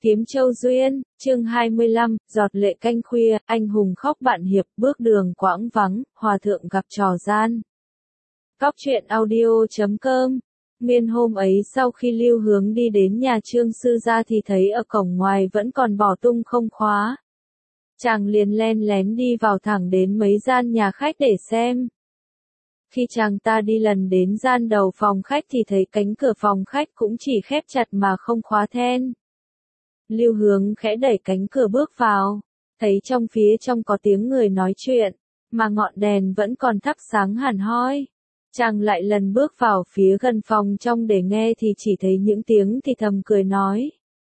Kiếm Châu Duyên, chương 25, giọt lệ canh khuya, anh hùng khóc bạn hiệp, bước đường quãng vắng, hòa thượng gặp trò gian. Cóc truyện audio.com. Nguyên hôm ấy sau khi Lưu Hướng đi đến nhà Trương sư gia thì thấy ở cổng ngoài vẫn còn bỏ tung không khóa. Chàng liền len lén đi vào thẳng đến mấy gian nhà khách để xem. Khi chàng ta đi lần đến gian đầu phòng khách thì thấy cánh cửa phòng khách cũng chỉ khép chặt mà không khóa then. Lưu Hướng khẽ đẩy cánh cửa bước vào, thấy trong phía trong có tiếng người nói chuyện, mà ngọn đèn vẫn còn thắp sáng hẳn hoi. Chàng lại lần bước vào phía gần phòng trong để nghe thì chỉ thấy những tiếng thì thầm cười nói,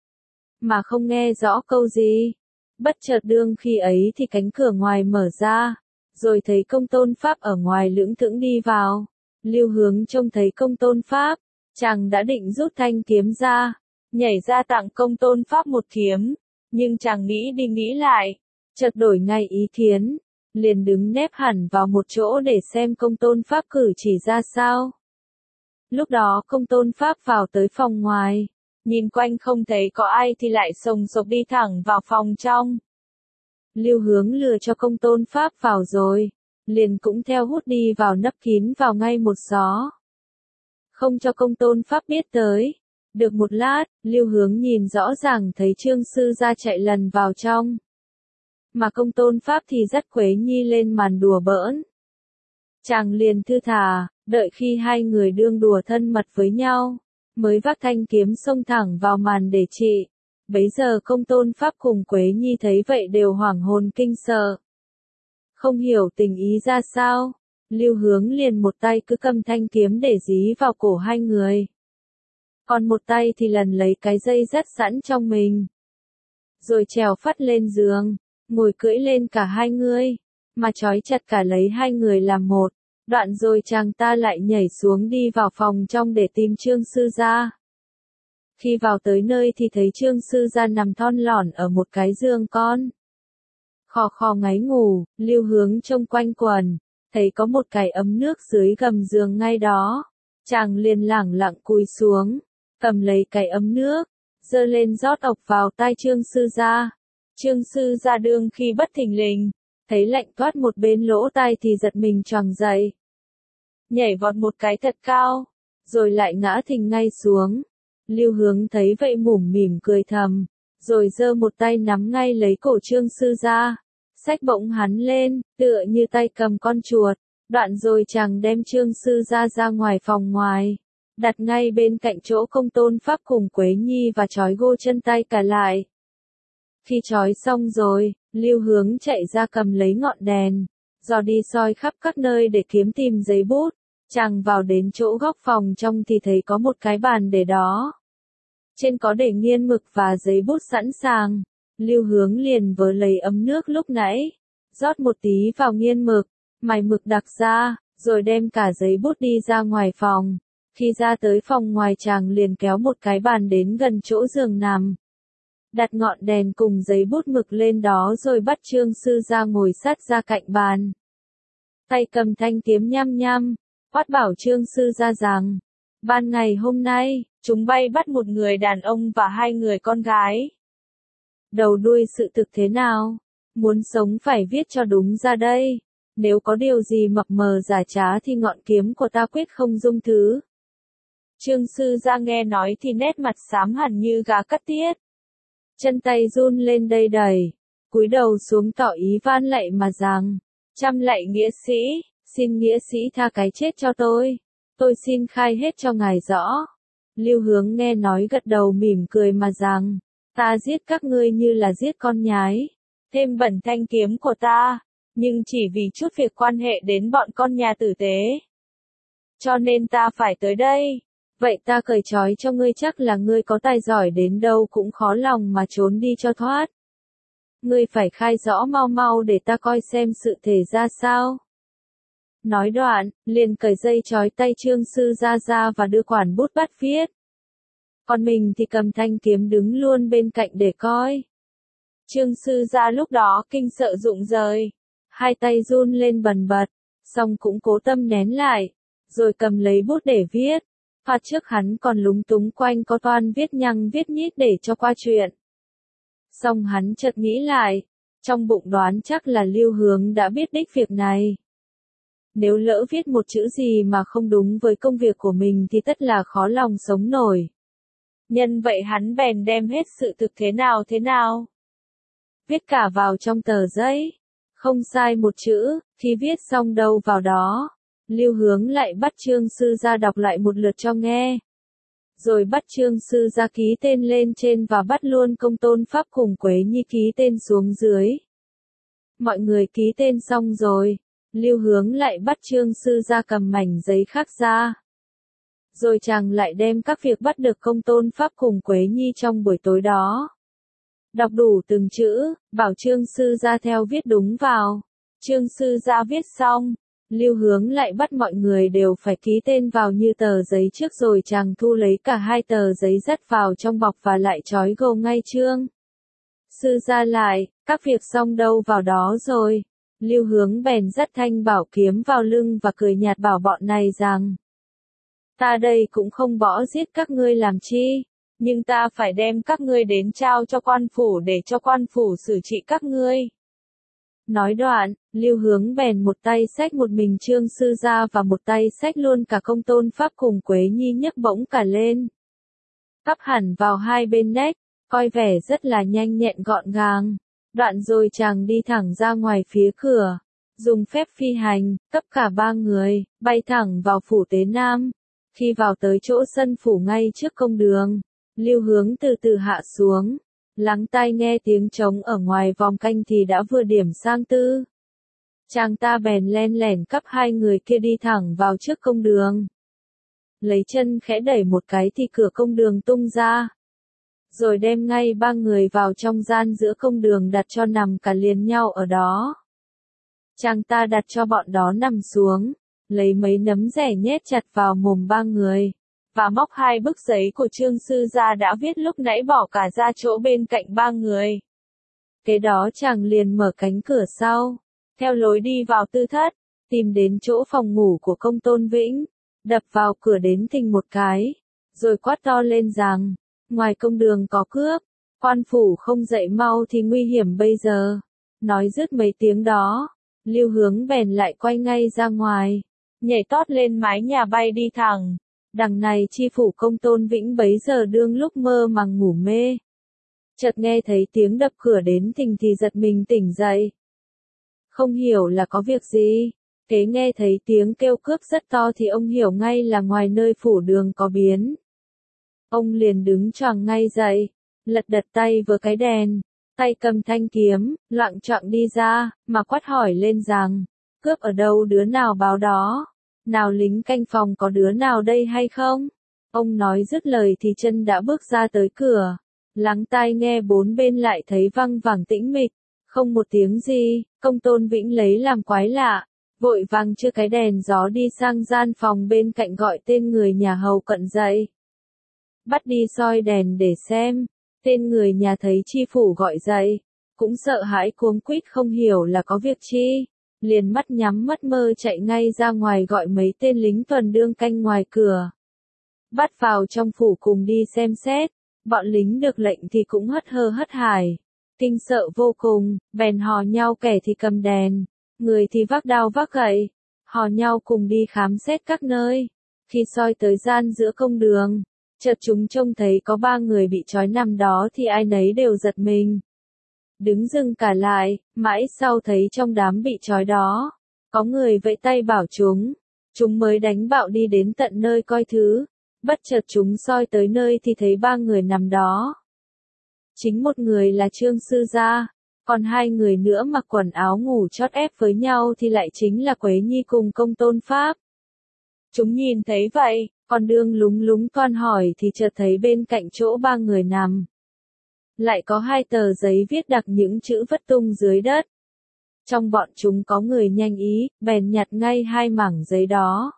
mà không nghe rõ câu gì. Bất chợt đương khi ấy thì cánh cửa ngoài mở ra, rồi thấy Công Tôn Pháp ở ngoài lững thững đi vào. Lưu Hướng trông thấy Công Tôn Pháp, chàng đã định rút thanh kiếm ra, nhảy ra tặng Công Tôn Pháp một kiếm, nhưng chàng nghĩ đi nghĩ lại, chợt đổi ngay ý kiến, liền đứng nép hẳn vào một chỗ để xem Công Tôn Pháp cử chỉ ra sao. Lúc đó Công Tôn Pháp vào tới phòng ngoài, nhìn quanh không thấy có ai thì lại sồng sộc đi thẳng vào phòng trong. Lưu Hướng lừa cho Công Tôn Pháp vào rồi, liền cũng theo hút đi vào nấp kín vào ngay một gió. Không cho Công Tôn Pháp biết tới. Được một lát, Lưu Hướng nhìn rõ ràng thấy Trương sư gia chạy lần vào trong. Mà Công Tôn Pháp thì dắt Quế Nhi lên màn đùa bỡn. Chàng liền thư thả, đợi khi hai người đương đùa thân mật với nhau, mới vác thanh kiếm xông thẳng vào màn để trị. Bấy giờ Công Tôn Pháp cùng Quế Nhi thấy vậy đều hoảng hồn kinh sợ. Không hiểu tình ý ra sao, Lưu Hướng liền một tay cứ cầm thanh kiếm để dí vào cổ hai người. Còn một tay thì lần lấy cái dây dắt sẵn trong mình. Rồi trèo phắt lên giường, ngồi cưỡi lên cả hai người, mà trói chặt cả lấy hai người làm một. Đoạn rồi chàng ta lại nhảy xuống đi vào phòng trong để tìm Trương sư gia. Khi vào tới nơi thì thấy Trương sư gia nằm thon lỏn ở một cái giường con. Khò khò ngáy ngủ, Lưu Hướng trông quanh quần, thấy có một cái ấm nước dưới gầm giường ngay đó. Chàng liền lẳng lặng cúi xuống, cầm lấy cái ấm nước, giơ lên rót ộc vào tai Trương sư gia. Trương sư gia đương khi bất thình lình, thấy lạnh toát một bên lỗ tai thì giật mình choàng dậy. Nhảy vọt một cái thật cao, rồi lại ngã thình ngay xuống. Lưu Hướng thấy vậy mủm mỉm cười thầm, rồi giơ một tay nắm ngay lấy cổ Trương sư gia, xách bổng hắn lên, tựa như tay cầm con chuột. Đoạn rồi chàng đem Trương sư gia ra ngoài phòng ngoài, đặt ngay bên cạnh chỗ Công Tôn Pháp cùng Quế Nhi và trói gô chân tay cả lại. Khi trói xong rồi, Lưu Hướng chạy ra cầm lấy ngọn đèn, dò đi soi khắp các nơi để kiếm tìm giấy bút. Chàng vào đến chỗ góc phòng trong thì thấy có một cái bàn để đó. Trên có để nghiên mực và giấy bút sẵn sàng. Lưu Hướng liền vớ lấy ấm nước lúc nãy, rót một tí vào nghiên mực, mài mực đặc ra, rồi đem cả giấy bút đi ra ngoài phòng. Khi ra tới phòng ngoài chàng liền kéo một cái bàn đến gần chỗ giường nằm. Đặt ngọn đèn cùng giấy bút mực lên đó rồi bắt Trương sư gia ngồi sát ra cạnh bàn. Tay cầm thanh kiếm nhăm nhăm, quát bảo Trương sư gia rằng, ban ngày hôm nay, chúng bay bắt một người đàn ông và hai người con gái. Đầu đuôi sự thực thế nào? Muốn sống phải viết cho đúng ra đây. Nếu có điều gì mập mờ giả trá thì ngọn kiếm của ta quyết không dung thứ. Trương sư gia nghe nói thì nét mặt xám hẳn như gà cắt tiết. Chân tay run lên đầy đầy, cúi đầu xuống tỏ ý van lạy mà rằng, trăm lạy nghĩa sĩ, xin nghĩa sĩ tha cái chết cho tôi xin khai hết cho ngài rõ. Lưu Hướng nghe nói gật đầu mỉm cười mà rằng, ta giết các ngươi như là giết con nhái, thêm bẩn thanh kiếm của ta, nhưng chỉ vì chút việc quan hệ đến bọn con nhà tử tế. Cho nên ta phải tới đây. Vậy ta cởi trói cho ngươi, chắc là ngươi có tài giỏi đến đâu cũng khó lòng mà trốn đi cho thoát. Ngươi phải khai rõ mau mau để ta coi xem sự thể ra sao. Nói đoạn, liền cởi dây trói tay Trương sư gia ra và đưa quản bút bắt viết. Còn mình thì cầm thanh kiếm đứng luôn bên cạnh để coi. Trương sư gia lúc đó kinh sợ rụng rời, hai tay run lên bần bật, song cũng cố tâm nén lại, rồi cầm lấy bút để viết. Phát trước hắn còn lúng túng quanh có toan viết nhăng viết nhít để cho qua chuyện. Xong hắn chợt nghĩ lại, trong bụng đoán chắc là Lưu Hướng đã biết đích việc này. Nếu lỡ viết một chữ gì mà không đúng với công việc của mình thì tất là khó lòng sống nổi. Nhân vậy hắn bèn đem hết sự thực thế nào, viết cả vào trong tờ giấy, không sai một chữ, khi viết xong đâu vào đó. Lưu Hướng lại bắt Trương sư gia đọc lại một lượt cho nghe. Rồi bắt Trương sư gia ký tên lên trên và bắt luôn Công Tôn Pháp cùng Quế Nhi ký tên xuống dưới. Mọi người ký tên xong rồi, Lưu Hướng lại bắt Trương sư gia cầm mảnh giấy khác ra. Rồi chàng lại đem các việc bắt được Công Tôn Pháp cùng Quế Nhi trong buổi tối đó. Đọc đủ từng chữ, bảo Trương sư gia theo viết đúng vào. Trương sư gia viết xong, Lưu Hướng lại bắt mọi người đều phải ký tên vào như tờ giấy trước, rồi chàng thu lấy cả hai tờ giấy dắt vào trong bọc và lại trói gô ngay Trương sư gia lại, các việc xong đâu vào đó rồi. Lưu Hướng bèn dắt thanh bảo kiếm vào lưng và cười nhạt bảo bọn này rằng: Ta đây cũng không bỏ giết các ngươi làm chi, nhưng ta phải đem các ngươi đến trao cho quan phủ để cho quan phủ xử trị các ngươi. Nói đoạn, Lưu Hướng bèn một tay xách một mình Trương sư gia và một tay xách luôn cả Công Tôn Pháp cùng Quế Nhi nhấc bổng cả lên. Cắp hẳn vào hai bên nách, coi vẻ rất là nhanh nhẹn gọn gàng. Đoạn rồi chàng đi thẳng ra ngoài phía cửa, dùng phép phi hành, cấp cả ba người, bay thẳng vào phủ Tế Nam. Khi vào tới chỗ sân phủ ngay trước công đường, Lưu Hướng từ từ hạ xuống, lắng tai nghe tiếng trống ở ngoài vòng canh thì đã vừa điểm sang tư. Chàng ta bèn len lẻn cắp hai người kia đi thẳng vào trước công đường. Lấy chân khẽ đẩy một cái thì cửa công đường tung ra. Rồi đem ngay ba người vào trong gian giữa công đường đặt cho nằm cả liền nhau ở đó. Chàng ta đặt cho bọn đó nằm xuống, lấy mấy nấm rẻ nhét chặt vào mồm ba người, và móc hai bức giấy của Trương sư gia đã viết lúc nãy bỏ cả ra chỗ bên cạnh ba người. Kế đó chàng liền mở cánh cửa sau, theo lối đi vào tư thất, tìm đến chỗ phòng ngủ của Công Tôn Vĩnh, đập vào cửa đến thình một cái, rồi quát to lên rằng: Ngoài công đường có cướp, quan phủ không dậy mau thì nguy hiểm bây giờ. Nói dứt mấy tiếng đó, Lưu Hướng bèn lại quay ngay ra ngoài, nhảy tót lên mái nhà bay đi thẳng. Đằng này chi phủ Công Tôn Vĩnh bấy giờ đương lúc mơ màng ngủ mê. Chợt nghe thấy tiếng đập cửa đến thình thì giật mình tỉnh dậy. Không hiểu là có việc gì, kế nghe thấy tiếng kêu cướp rất to thì ông hiểu ngay là ngoài nơi phủ đường có biến. Ông liền đứng choàng ngay dậy, lật đật tay với cái đèn, tay cầm thanh kiếm, loạng choạng đi ra, mà quát hỏi lên rằng: Cướp ở đâu, đứa nào báo đó? Nào lính canh phòng có đứa nào đây hay không? Ông nói dứt lời thì chân đã bước ra tới cửa, lắng tai nghe bốn bên lại thấy văng vẳng tĩnh mịch, không một tiếng gì. Công Tôn Vĩnh lấy làm quái lạ, vội vàng chữa cái đèn gió đi sang gian phòng bên cạnh gọi tên người nhà hầu cận dậy. Bắt đi soi đèn để xem. Tên người nhà thấy chi phủ gọi dậy, cũng sợ hãi cuống quýt không hiểu là có việc chi, liền mắt nhắm mắt mơ chạy ngay ra ngoài gọi mấy tên lính tuần đương canh ngoài cửa. Bắt vào trong phủ cùng đi xem xét, bọn lính được lệnh thì cũng hất hơ hất hải, kinh sợ vô cùng, bèn hò nhau kẻ thì cầm đèn, người thì vác đao vác gậy, hò nhau cùng đi khám xét các nơi. Khi soi tới gian giữa công đường, chợt chúng trông thấy có ba người bị trói nằm đó thì ai nấy đều giật mình. Đứng dừng cả lại, mãi sau thấy trong đám bị trói đó, có người vẫy tay bảo chúng mới đánh bạo đi đến tận nơi coi thứ. Bất chợt chúng soi tới nơi thì thấy ba người nằm đó. Chính một người là Trương sư gia, còn hai người nữa mặc quần áo ngủ chót ép với nhau thì lại chính là Quế Nhi cùng Công Tôn Pháp. Chúng nhìn thấy vậy, còn đương lúng lúng toan hỏi thì chợt thấy bên cạnh chỗ ba người nằm lại có hai tờ giấy viết đặc những chữ vất tung dưới đất. Trong bọn chúng có người nhanh ý, bèn nhặt ngay hai mảng giấy đó.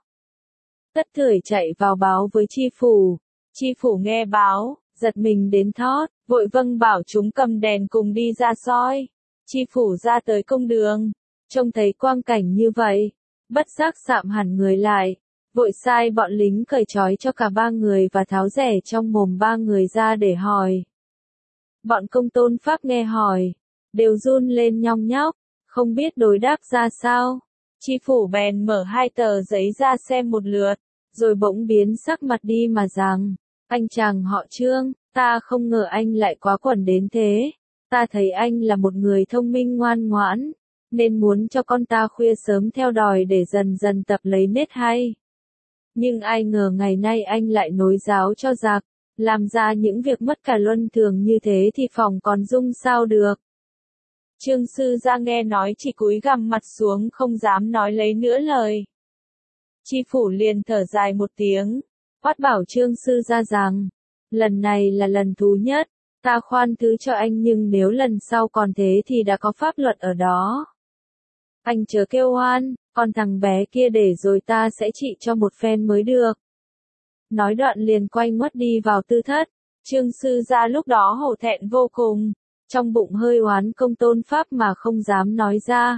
Tất thưởi chạy vào báo với chi phủ. Chi phủ nghe báo, giật mình đến thót, vội vâng bảo chúng cầm đèn cùng đi ra soi. Chi phủ ra tới công đường, trông thấy quang cảnh như vậy, bất giác sạm hẳn người lại, vội sai bọn lính cởi trói cho cả ba người và tháo rẻ trong mồm ba người ra để hỏi. Bọn công tôn Pháp nghe hỏi, đều run lên nhong nhóc, không biết đối đáp ra sao. Tri phủ bèn mở hai tờ giấy ra xem một lượt, rồi bỗng biến sắc mặt đi mà rằng, anh chàng họ Trương, ta không ngờ anh lại quá quẩn đến thế. Ta thấy anh là một người thông minh ngoan ngoãn, nên muốn cho con ta khuya sớm theo đòi để dần dần tập lấy nết hay. Nhưng ai ngờ ngày nay anh lại nối giáo cho giặc, làm ra những việc mất cả luân thường như thế thì phòng còn dung sao được. Trương sư gia nghe nói chỉ cúi gằm mặt xuống không dám nói lấy nữa lời. Tri phủ liền thở dài một tiếng, quát bảo Trương sư gia rằng, lần này là lần thú nhất, ta khoan thứ cho anh nhưng nếu lần sau còn thế thì đã có pháp luật ở đó. Anh chớ kêu oan, còn thằng bé kia để rồi ta sẽ trị cho một phen mới được. Nói đoạn liền quay ngoắt đi vào tư thất, Trương sư gia lúc đó hổ thẹn vô cùng, trong bụng hơi oán công tôn Pháp mà không dám nói ra.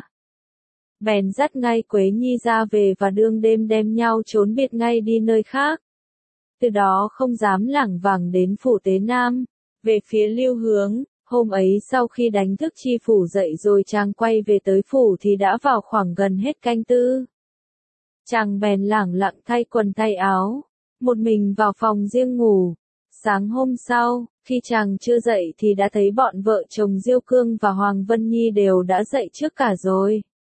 Bèn dắt ngay Quế Nhi ra về và đương đêm đem nhau trốn biệt ngay đi nơi khác. Từ đó không dám lảng vảng đến phủ Tế Nam. Về phía Lưu Hướng, hôm ấy sau khi đánh thức tri phủ dậy rồi chàng quay về tới phủ thì đã vào khoảng gần hết canh tư. Chàng bèn lẳng lặng thay quần thay áo, một mình vào phòng riêng ngủ. Sáng hôm sau, khi chàng chưa dậy thì đã thấy bọn vợ chồng Diêu Cương và Hoàng Vân Nhi đều đã dậy trước cả rồi.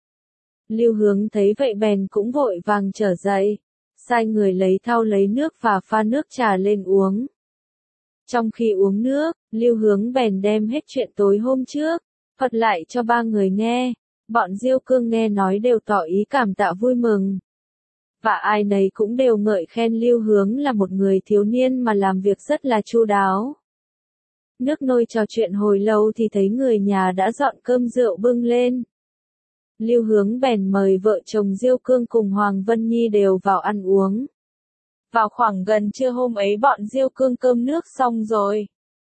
Lưu Hướng thấy vậy bèn cũng vội vàng trở dậy, sai người lấy thau lấy nước và pha nước trà lên uống. Trong khi uống nước, Lưu Hướng bèn đem hết chuyện tối hôm trước, thuật lại cho ba người nghe. Bọn Diêu Cương nghe nói đều tỏ ý cảm tạ vui mừng. Và ai nấy cũng đều ngợi khen Lưu Hướng là một người thiếu niên mà làm việc rất là chu đáo. Nước nôi trò chuyện hồi lâu thì thấy người nhà đã dọn cơm rượu bưng lên. Lưu Hướng bèn mời vợ chồng Diêu Cương cùng Hoàng Vân Nhi đều vào ăn uống. Vào khoảng gần trưa hôm ấy bọn Diêu Cương cơm nước xong rồi,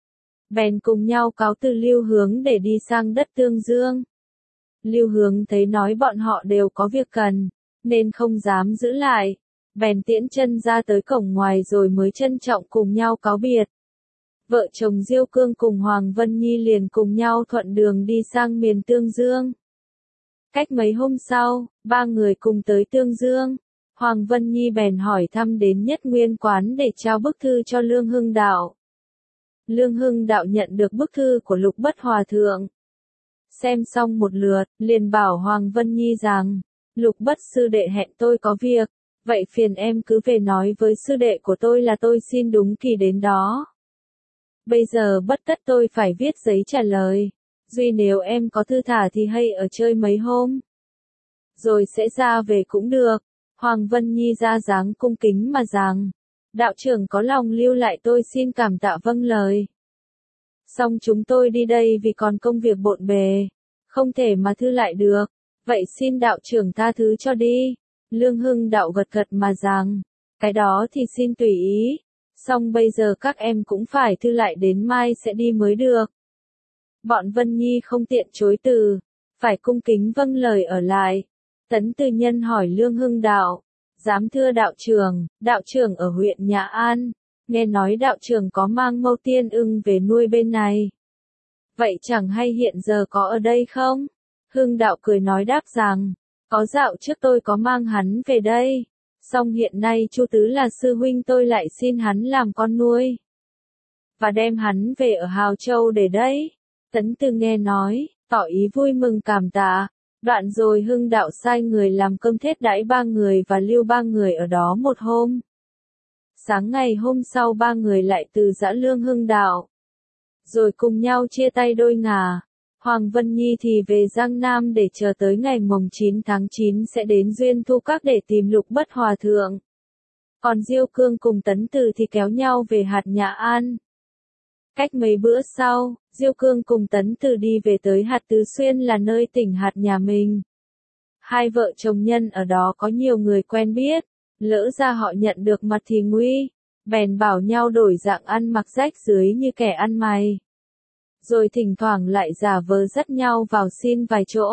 bèn cùng nhau cáo từ Lưu Hướng để đi sang đất Tương Dương. Lưu Hướng thấy nói bọn họ đều có việc cần, nên không dám giữ lại, bèn tiễn chân ra tới cổng ngoài rồi mới trân trọng cùng nhau cáo biệt. Vợ chồng Diêu Cương cùng Hoàng Vân Nhi liền cùng nhau thuận đường đi sang miền Tương Dương. Cách mấy hôm sau, ba người cùng tới Tương Dương. Hoàng Vân Nhi bèn hỏi thăm đến Nhất Nguyên quán để trao bức thư cho Lương Hưng Đạo. Lương Hưng Đạo nhận được bức thư của Lục Bất Hòa Thượng. Xem xong một lượt, liền bảo Hoàng Vân Nhi rằng, Lục Bất sư đệ hẹn tôi có việc, vậy phiền em cứ về nói với sư đệ của tôi là tôi xin đúng kỳ đến đó. Bây giờ bất tất tôi phải viết giấy trả lời, duy nếu em có thư thả thì hay ở chơi mấy hôm, rồi sẽ ra về cũng được. Hoàng Vân Nhi ra dáng cung kính mà rằng, đạo trưởng có lòng lưu lại tôi xin cảm tạ vâng lời. Xong chúng tôi đi đây vì còn công việc bộn bề, không thể mà thư lại được, vậy xin đạo trưởng tha thứ cho đi. Lương Hưng Đạo gật gật mà rằng, cái đó thì xin tùy ý, xong bây giờ các em cũng phải thư lại đến mai sẽ đi mới được. Bọn Vân Nhi không tiện chối từ, phải cung kính vâng lời ở lại. Tấn Tư Nhân hỏi Lương Hưng Đạo, giám thưa đạo trưởng ở huyện Nhà An, nghe nói đạo trưởng có mang Mâu Tiên Ưng về nuôi bên này. Vậy chẳng hay hiện giờ có ở đây không? Hưng Đạo cười nói đáp rằng, có dạo trước tôi có mang hắn về đây, song hiện nay Chu Tứ là sư huynh tôi lại xin hắn làm con nuôi, và đem hắn về ở Hào Châu để đây. Tấn Tư nghe nói, tỏ ý vui mừng cảm tạ. Đoạn rồi Hưng Đạo sai người làm cơm thết đãi ba người và lưu ba người ở đó một hôm. Sáng ngày hôm sau ba người lại từ giã Lương Hưng Đạo, rồi cùng nhau chia tay đôi ngả. Hoàng Vân Nhi thì về Giang Nam để chờ tới ngày mồng 9 tháng 9 sẽ đến Duyên Thu Các để tìm Lục Bất Hòa Thượng. Còn Diêu Cương cùng Tấn Từ thì kéo nhau về hạt Nhà An. Cách mấy bữa sau, Diêu Cương cùng Tấn Từ đi về tới hạt Tứ Xuyên là nơi tỉnh hạt nhà mình. Hai vợ chồng nhân ở đó có nhiều người quen biết, lỡ ra họ nhận được mặt thì nguy, bèn bảo nhau đổi dạng ăn mặc rách rưới như kẻ ăn mày. Rồi thỉnh thoảng lại giả vờ dắt nhau vào xin vài chỗ,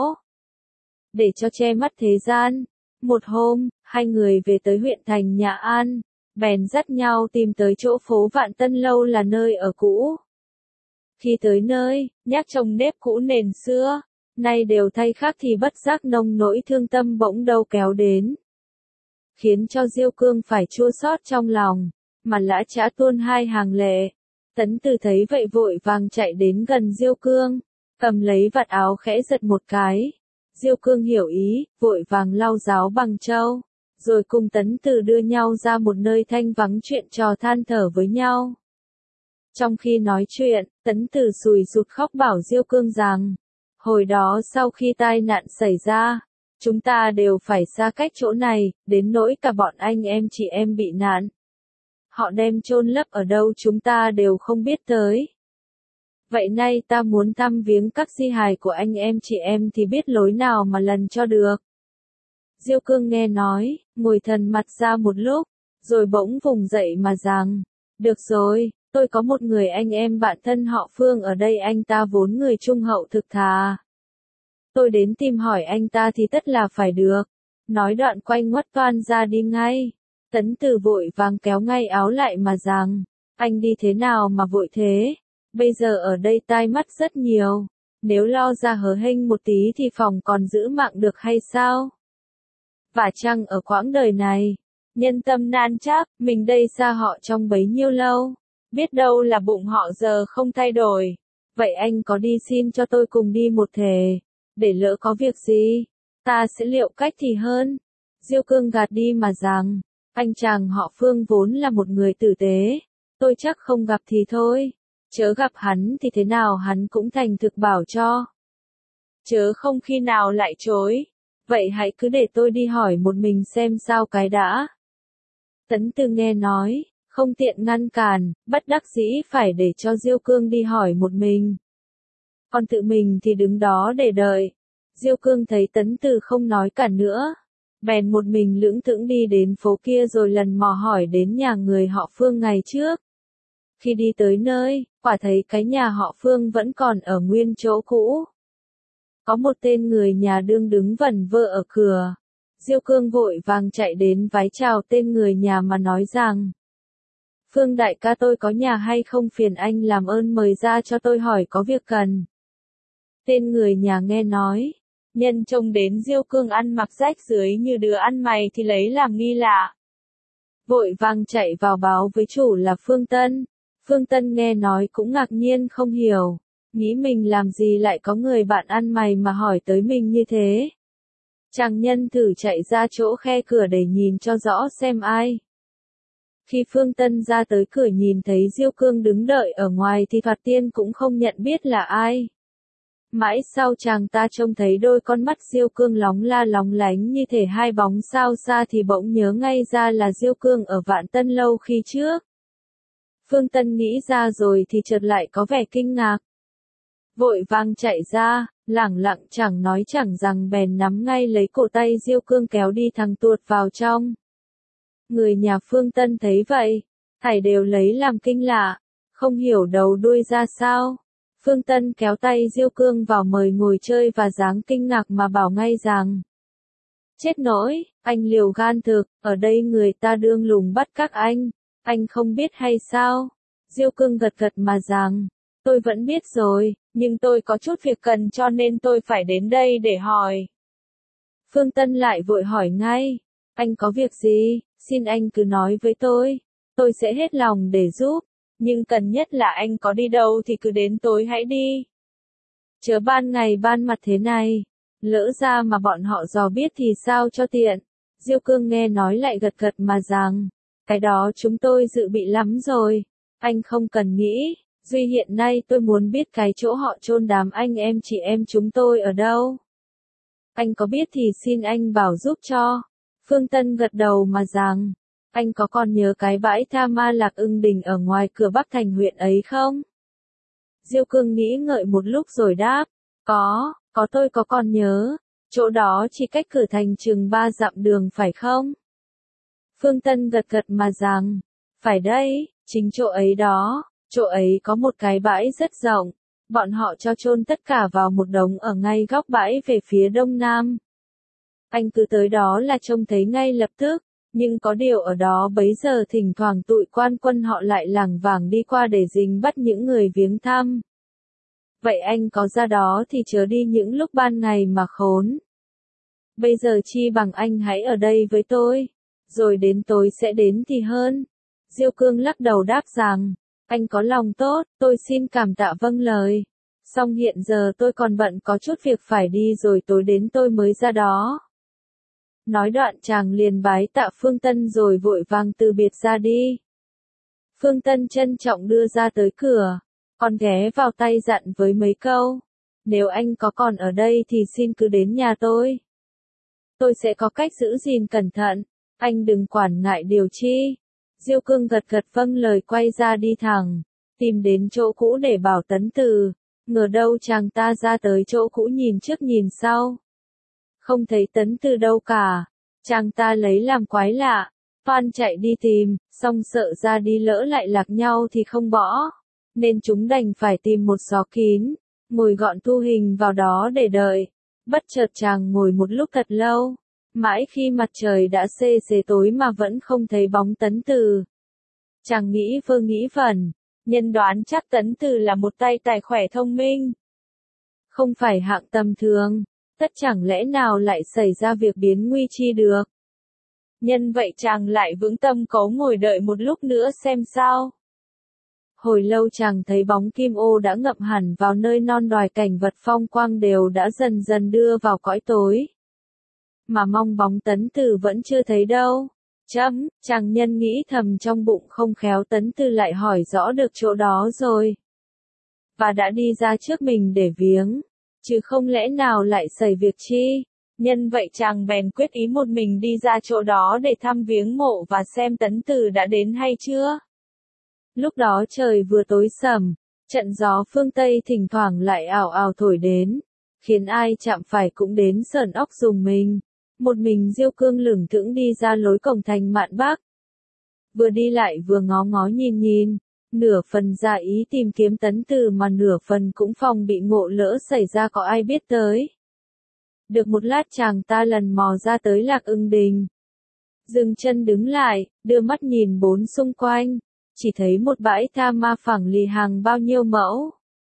để cho che mắt thế gian. Một hôm, hai người về tới huyện thành Nhà An, bèn dắt nhau tìm tới chỗ phố Vạn Tân Lâu là nơi ở cũ. Khi tới nơi, nhác trông nếp cũ nền xưa, nay đều thay khác thì bất giác nông nỗi thương tâm bỗng đâu kéo đến. Khiến cho Diêu Cương phải chua xót trong lòng, mà lã chã tuôn hai hàng lệ. Tấn Từ thấy vậy vội vàng chạy đến gần Diêu Cương, cầm lấy vạt áo khẽ giật một cái. Diêu Cương hiểu ý, vội vàng lau ráo bằng trâu, rồi cùng Tấn Từ đưa nhau ra một nơi thanh vắng chuyện trò than thở với nhau. Trong khi nói chuyện, Tấn Từ sùi sụt khóc bảo Diêu Cương rằng, hồi đó sau khi tai nạn xảy ra, chúng ta đều phải xa cách chỗ này, đến nỗi cả bọn anh em chị em bị nạn. Họ đem chôn lấp ở đâu chúng ta đều không biết tới. Vậy nay ta muốn thăm viếng các di hài của anh em chị em thì biết lối nào mà lần cho được. Diêu Cương nghe nói, ngồi thần mặt ra một lúc, rồi bỗng vùng dậy mà rằng, được rồi, tôi có một người anh em bạn thân họ Phương ở đây, anh ta vốn người trung hậu thực thà. Tôi đến tìm hỏi anh ta thì tất là phải được. Nói đoạn quay ngoắt toan ra đi ngay. Tấn Từ vội vàng kéo ngay áo lại mà rằng, anh đi thế nào mà vội thế? Bây giờ ở đây tai mắt rất nhiều. Nếu lo ra hớ hênh một tí thì phòng còn giữ mạng được hay sao? Và chăng ở quãng đời này, nhân tâm nan tráp, mình đây xa họ trong bấy nhiêu lâu, biết đâu là bụng họ giờ không thay đổi. Vậy anh có đi xin cho tôi cùng đi một thể, để lỡ có việc gì, ta sẽ liệu cách thì hơn. Diêu Cương gạt đi mà rằng, anh chàng họ Phương vốn là một người tử tế, tôi chắc không gặp thì thôi, chớ gặp hắn thì thế nào hắn cũng thành thực bảo cho. Chớ không khi nào lại chối, vậy hãy cứ để tôi đi hỏi một mình xem sao cái đã. Tấn Từ nghe nói, không tiện ngăn cản, bất đắc dĩ phải để cho Diêu Cương đi hỏi một mình. Còn tự mình thì đứng đó để đợi. Diêu Cương thấy Tấn Từ không nói cả nữa, bèn một mình lững thững đi đến phố kia rồi lần mò hỏi đến nhà người họ Phương ngày trước. Khi đi tới nơi, quả thấy cái nhà họ Phương vẫn còn ở nguyên chỗ cũ. Có một tên người nhà đương đứng vẩn vơ ở cửa. Diêu Cương vội vàng chạy đến vái chào tên người nhà mà nói rằng, Phương đại ca, tôi có nhà hay không, phiền anh làm ơn mời ra cho tôi hỏi có việc cần. Tên người nhà nghe nói, nhân trông đến Diêu Cương ăn mặc rách rưới như đứa ăn mày thì lấy làm nghi lạ. Vội vàng chạy vào báo với chủ là Phương Tân. Phương Tân nghe nói cũng ngạc nhiên không hiểu, nghĩ mình làm gì lại có người bạn ăn mày mà hỏi tới mình như thế. Chàng nhân thử chạy ra chỗ khe cửa để nhìn cho rõ xem ai. Khi Phương Tân ra tới cửa nhìn thấy Diêu Cương đứng đợi ở ngoài thì thoạt tiên cũng không nhận biết là ai. Mãi sau chàng ta trông thấy đôi con mắt Diêu Cương lóng la lóng lánh như thể hai bóng sao xa thì bỗng nhớ ngay ra là Diêu Cương ở Vạn Tân Lâu khi trước. Phương Tân nghĩ ra rồi thì chợt lại có vẻ kinh ngạc. Vội vàng chạy ra, lẳng lặng chẳng nói chẳng rằng bèn nắm ngay lấy cổ tay Diêu Cương kéo đi thẳng tuột vào trong. Người nhà Phương Tân thấy vậy, thảy đều lấy làm kinh lạ, không hiểu đầu đuôi ra sao. Phương Tân kéo tay Diêu Cương vào mời ngồi chơi và dáng kinh ngạc mà bảo ngay rằng, chết nỗi, anh liều gan thực, ở đây người ta đương lùng bắt các anh không biết hay sao? Diêu Cương gật gật mà rằng, tôi vẫn biết rồi, nhưng tôi có chút việc cần cho nên tôi phải đến đây để hỏi. Phương Tân lại vội hỏi ngay, anh có việc gì, xin anh cứ nói với tôi sẽ hết lòng để giúp, nhưng cần nhất là anh có đi đâu thì cứ đến tối hãy đi. Chớ ban ngày ban mặt thế này, lỡ ra mà bọn họ dò biết thì sao cho tiện. Diêu Cương nghe nói lại gật gật mà rằng, cái đó chúng tôi dự bị lắm rồi, anh không cần nghĩ, duy hiện nay tôi muốn biết cái chỗ họ chôn đám anh em chị em chúng tôi ở đâu. Anh có biết thì xin anh bảo giúp cho. Phương Tân gật đầu mà rằng, anh có còn nhớ cái bãi tha ma Lạc Ưng Đình ở ngoài cửa Bắc Thành huyện ấy không? Diêu Cương nghĩ ngợi một lúc rồi đáp, có tôi có còn nhớ, chỗ đó chỉ cách cửa thành chừng 3 dặm đường phải không? Phương Tân gật gật mà rằng, phải đấy, chính chỗ ấy đó, chỗ ấy có một cái bãi rất rộng, bọn họ cho chôn tất cả vào một đống ở ngay góc bãi về phía đông nam. Anh cứ tới đó là trông thấy ngay lập tức, nhưng có điều ở đó bấy giờ thỉnh thoảng tụi quan quân họ lại lảng vảng đi qua để dính bắt những người viếng thăm. Vậy anh có ra đó thì chớ đi những lúc ban ngày mà khốn. Bây giờ chi bằng anh hãy ở đây với tôi, rồi đến tối sẽ đến thì hơn. Diêu Cương lắc đầu đáp rằng, anh có lòng tốt, tôi xin cảm tạ vâng lời. Song hiện giờ tôi còn bận có chút việc phải đi rồi tối đến tôi mới ra đó. Nói đoạn chàng liền bái tạ Phương Tân rồi vội vàng từ biệt ra đi. Phương Tân trân trọng đưa ra tới cửa, còn ghé vào tay dặn với mấy câu. Nếu anh có còn ở đây thì xin cứ đến nhà tôi. Tôi sẽ có cách giữ gìn cẩn thận, anh đừng quản ngại điều chi. Diêu Cương gật gật vâng lời quay ra đi thẳng, tìm đến chỗ cũ để bảo Tấn Từ. Ngờ đâu chàng ta ra tới chỗ cũ nhìn trước nhìn sau. Không thấy Tấn Từ đâu cả, chàng ta lấy làm quái lạ, toan chạy đi tìm, song sợ ra đi lỡ lại lạc nhau thì không bỏ, nên chúng đành phải tìm một xó kín, ngồi gọn thu hình vào đó để đợi. Bất chợt chàng ngồi một lúc thật lâu, mãi khi mặt trời đã xê xế tối mà vẫn không thấy bóng Tấn Từ. Chàng nghĩ vơ nghĩ vẩn, nhân đoán chắc Tấn Từ là một tay tài khỏe thông minh. Không phải hạng tầm thường, tất chẳng lẽ nào lại xảy ra việc biến nguy chi được. Nhân vậy chàng lại vững tâm cố ngồi đợi một lúc nữa xem sao. Hồi lâu chàng thấy bóng kim ô đã ngậm hẳn vào nơi non đòi, cảnh vật phong quang đều đã dần dần đưa vào cõi tối. Mà mong bóng Tấn Từ vẫn chưa thấy đâu. Chàng nhân nghĩ thầm trong bụng, không khéo Tấn Từ lại hỏi rõ được chỗ đó rồi. Và đã đi ra trước mình để viếng, chứ không lẽ nào lại xảy việc chi. Nhân vậy chàng bèn quyết ý một mình đi ra chỗ đó để thăm viếng mộ và xem Tấn Từ đã đến hay chưa. Lúc đó trời vừa tối sầm, trận gió phương Tây thỉnh thoảng lại ào ào thổi đến, khiến ai chạm phải cũng đến sởn óc rùng mình. Một mình Diêu Cương lửng thững đi ra lối cổng thành Mạn Bắc. Vừa đi lại vừa ngó ngó nhìn nhìn, nửa phần ra ý tìm kiếm Tấn Từ mà nửa phần cũng phòng bị ngộ lỡ xảy ra có ai biết tới. Được một lát chàng ta lần mò ra tới Lạc Ưng Đình. Dừng chân đứng lại, đưa mắt nhìn bốn xung quanh, chỉ thấy một bãi tha ma phẳng lì hàng bao nhiêu mẫu.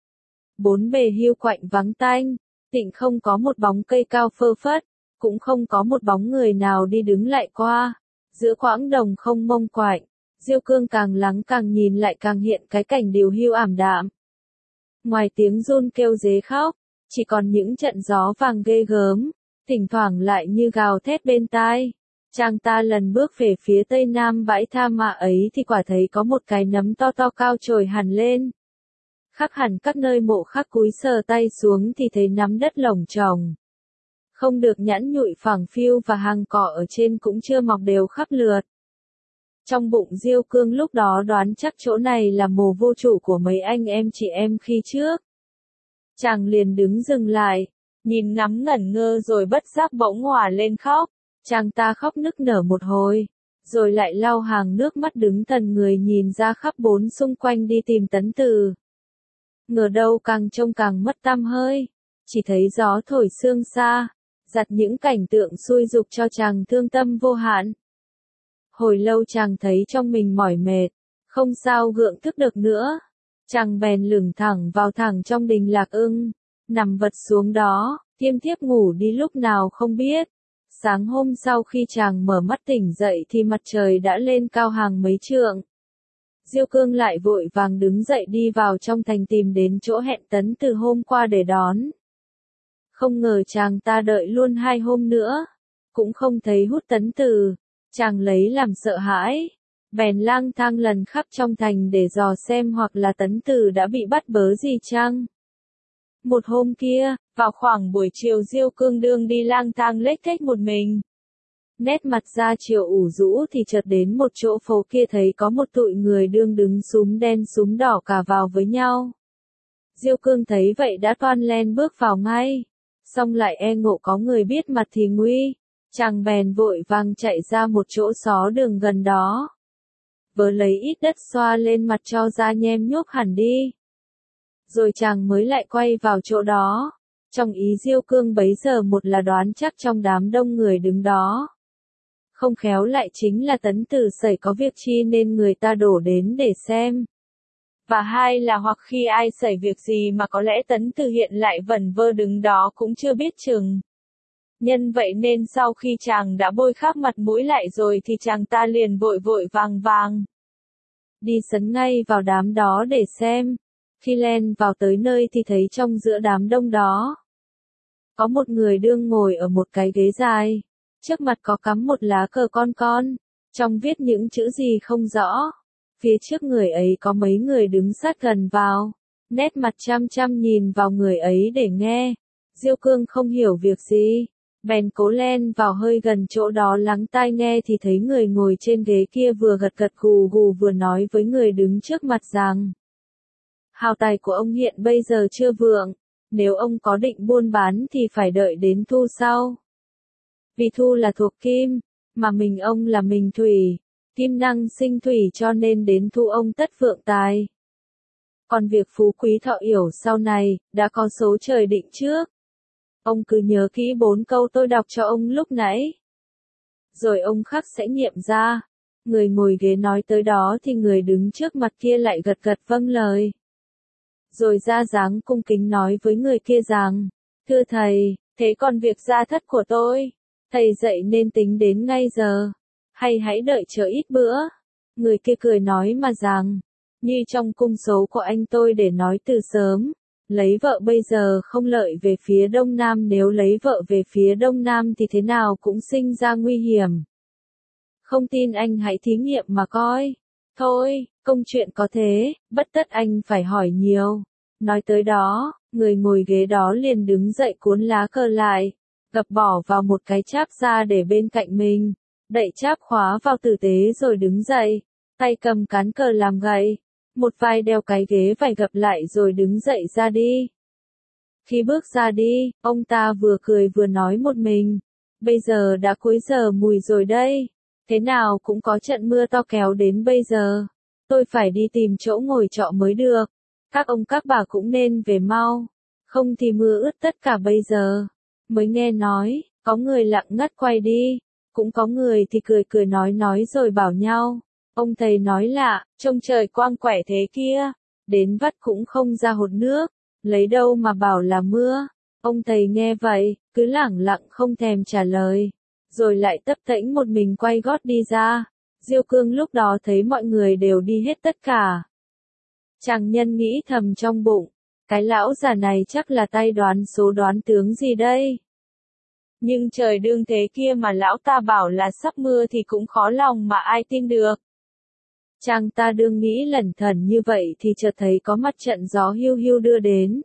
Bốn bề hiu quạnh vắng tanh, tịnh không có một bóng cây cao phơ phất, cũng không có một bóng người nào đi đứng lại qua. Giữa quãng đồng không mông quạnh, Diêu Cương càng lắng càng nhìn lại càng hiện cái cảnh điều hiu ảm đạm. Ngoài tiếng run kêu dế khóc, chỉ còn những trận gió vàng ghê gớm, thỉnh thoảng lại như gào thét bên tai. Chàng ta lần bước về phía tây nam bãi tha ma ấy thì quả thấy có một cái nấm to to cao trồi hẳn lên. Khắc hẳn các nơi mộ khắc cúi sờ tay xuống thì thấy nắm đất lồng chồng. Không được nhẵn nhụi phẳng phiu và hàng cỏ ở trên cũng chưa mọc đều khắp lượt. Trong bụng Diêu Cương lúc đó đoán chắc chỗ này là mồ vô chủ của mấy anh em chị em khi trước. Chàng liền đứng dừng lại, nhìn ngắm ngẩn ngơ rồi bất giác bỗng òa lên khóc. Chàng ta khóc nức nở một hồi, rồi lại lau hàng nước mắt đứng thần người nhìn ra khắp bốn xung quanh đi tìm Tấn Từ. Ngờ đâu càng trông càng mất tăm hơi, chỉ thấy gió thổi sương xa, giặt những cảnh tượng xui dục cho chàng thương tâm vô hạn. Hồi lâu chàng thấy trong mình mỏi mệt, không sao gượng thức được nữa. Chàng bèn lửng thẳng vào thẳng trong đình Lạc Ưng, nằm vật xuống đó, thiêm thiếp ngủ đi lúc nào không biết. Sáng hôm sau khi chàng mở mắt tỉnh dậy thì mặt trời đã lên cao hàng mấy trượng. Diêu Cương lại vội vàng đứng dậy đi vào trong thành tìm đến chỗ hẹn Tấn Từ hôm qua để đón. Không ngờ chàng ta đợi luôn 2 hôm nữa, cũng không thấy hút Tấn Từ. Chàng lấy làm sợ hãi, bèn lang thang lần khắp trong thành để dò xem hoặc là Tấn Từ đã bị bắt bớ gì chăng. Một hôm kia, vào khoảng buổi chiều Diêu Cương đương đi lang thang lếch thếch một mình. Nét mặt ra chiều ủ rũ thì chợt đến một chỗ phố kia thấy có một tụi người đương đứng súm đen súm đỏ cả vào với nhau. Diêu Cương thấy vậy đã toan len bước vào ngay, xong lại e ngộ có người biết mặt thì nguy, chàng bèn vội vàng chạy ra một chỗ xó đường gần đó. Vớ lấy ít đất xoa lên mặt cho da nhem nhuốc hẳn đi. Rồi chàng mới lại quay vào chỗ đó. Trong ý Diêu Cương bấy giờ một là đoán chắc trong đám đông người đứng đó, không khéo lại chính là Tấn Từ xảy có việc chi nên người ta đổ đến để xem. Và hai là hoặc khi ai xảy việc gì mà có lẽ Tấn Từ hiện lại vẩn vơ đứng đó cũng chưa biết chừng. Nhân vậy nên sau khi chàng đã bôi khắp mặt mũi lại rồi thì chàng ta liền vội vội vàng vàng đi sấn ngay vào đám đó để xem. Khi len vào tới nơi thì thấy trong giữa đám đông đó có một người đương ngồi ở một cái ghế dài, trước mặt có cắm một lá cờ con, trong viết những chữ gì không rõ. Phía trước người ấy có mấy người đứng sát gần vào, nét mặt chăm chăm nhìn vào người ấy để nghe. Diêu Cương không hiểu việc gì, bèn cố len vào hơi gần chỗ đó lắng tai nghe thì thấy người ngồi trên ghế kia vừa gật gật gù gù vừa nói với người đứng trước mặt rằng: hào tài của ông hiện bây giờ chưa vượng, nếu ông có định buôn bán thì phải đợi đến thu sau. Vì thu là thuộc kim, mà mình ông là mình thủy, kim năng sinh thủy cho nên đến thu ông tất vượng tài. Còn việc phú quý thọ yểu sau này, đã có số trời định trước. Ông cứ nhớ kỹ 4 câu tôi đọc cho ông lúc nãy. Rồi ông khắc sẽ nghiệm ra. Người ngồi ghế nói tới đó thì người đứng trước mặt kia lại gật gật vâng lời. Rồi ra dáng cung kính nói với người kia rằng: thưa thầy, thế còn việc gia thất của tôi, thầy dậy nên tính đến ngay giờ, hay hãy đợi chờ ít bữa? Người kia cười nói mà rằng: như trong cung số của anh tôi để nói từ sớm, lấy vợ bây giờ không lợi về phía đông nam, nếu lấy vợ về phía đông nam thì thế nào cũng sinh ra nguy hiểm. Không tin anh hãy thí nghiệm mà coi. Thôi, công chuyện có thế, bất tất anh phải hỏi nhiều. Nói tới đó, người ngồi ghế đó liền đứng dậy cuốn lá cờ lại, gập bỏ vào một cái cháp ra để bên cạnh mình, đậy cháp khóa vào tử tế rồi đứng dậy, tay cầm cán cờ làm gậy, một vai đeo cái ghế vải gập lại rồi đứng dậy ra đi. Khi bước ra đi, ông ta vừa cười vừa nói một mình: bây giờ đã cuối giờ mùi rồi đây, thế nào cũng có trận mưa to kéo đến bây giờ, tôi phải đi tìm chỗ ngồi trọ mới được. Các ông các bà cũng nên về mau, không thì mưa ướt tất cả bây giờ. Mới nghe nói, có người lặng ngắt quay đi, cũng có người thì cười cười nói rồi bảo nhau: ông thầy nói lạ, trông trời quang quẻ thế kia, đến vắt cũng không ra hột nước, lấy đâu mà bảo là mưa. Ông thầy nghe vậy, cứ lẳng lặng không thèm trả lời, rồi lại tấp thễnh một mình quay gót đi ra. Diêu Cương lúc đó thấy mọi người đều đi hết tất cả. Chàng nhân nghĩ thầm trong bụng, cái lão già này chắc là tay đoán số đoán tướng gì đây. Nhưng trời đương thế kia mà lão ta bảo là sắp mưa thì cũng khó lòng mà ai tin được. Chàng ta đương nghĩ lẩn thẩn như vậy thì chợt thấy có mặt trận gió hiu hiu đưa đến.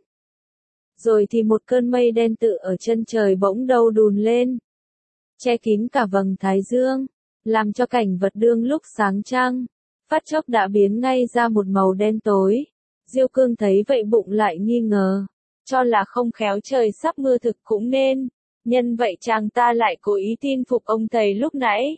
Rồi thì một cơn mây đen tự ở chân trời bỗng đâu đùn lên, che kín cả vầng thái dương, làm cho cảnh vật đương lúc sáng trăng, phát chốc đã biến ngay ra một màu đen tối. Diêu Cương thấy vậy bụng lại nghi ngờ, cho là không khéo trời sắp mưa thực cũng nên, nhân vậy chàng ta lại cố ý tin phục ông thầy lúc nãy.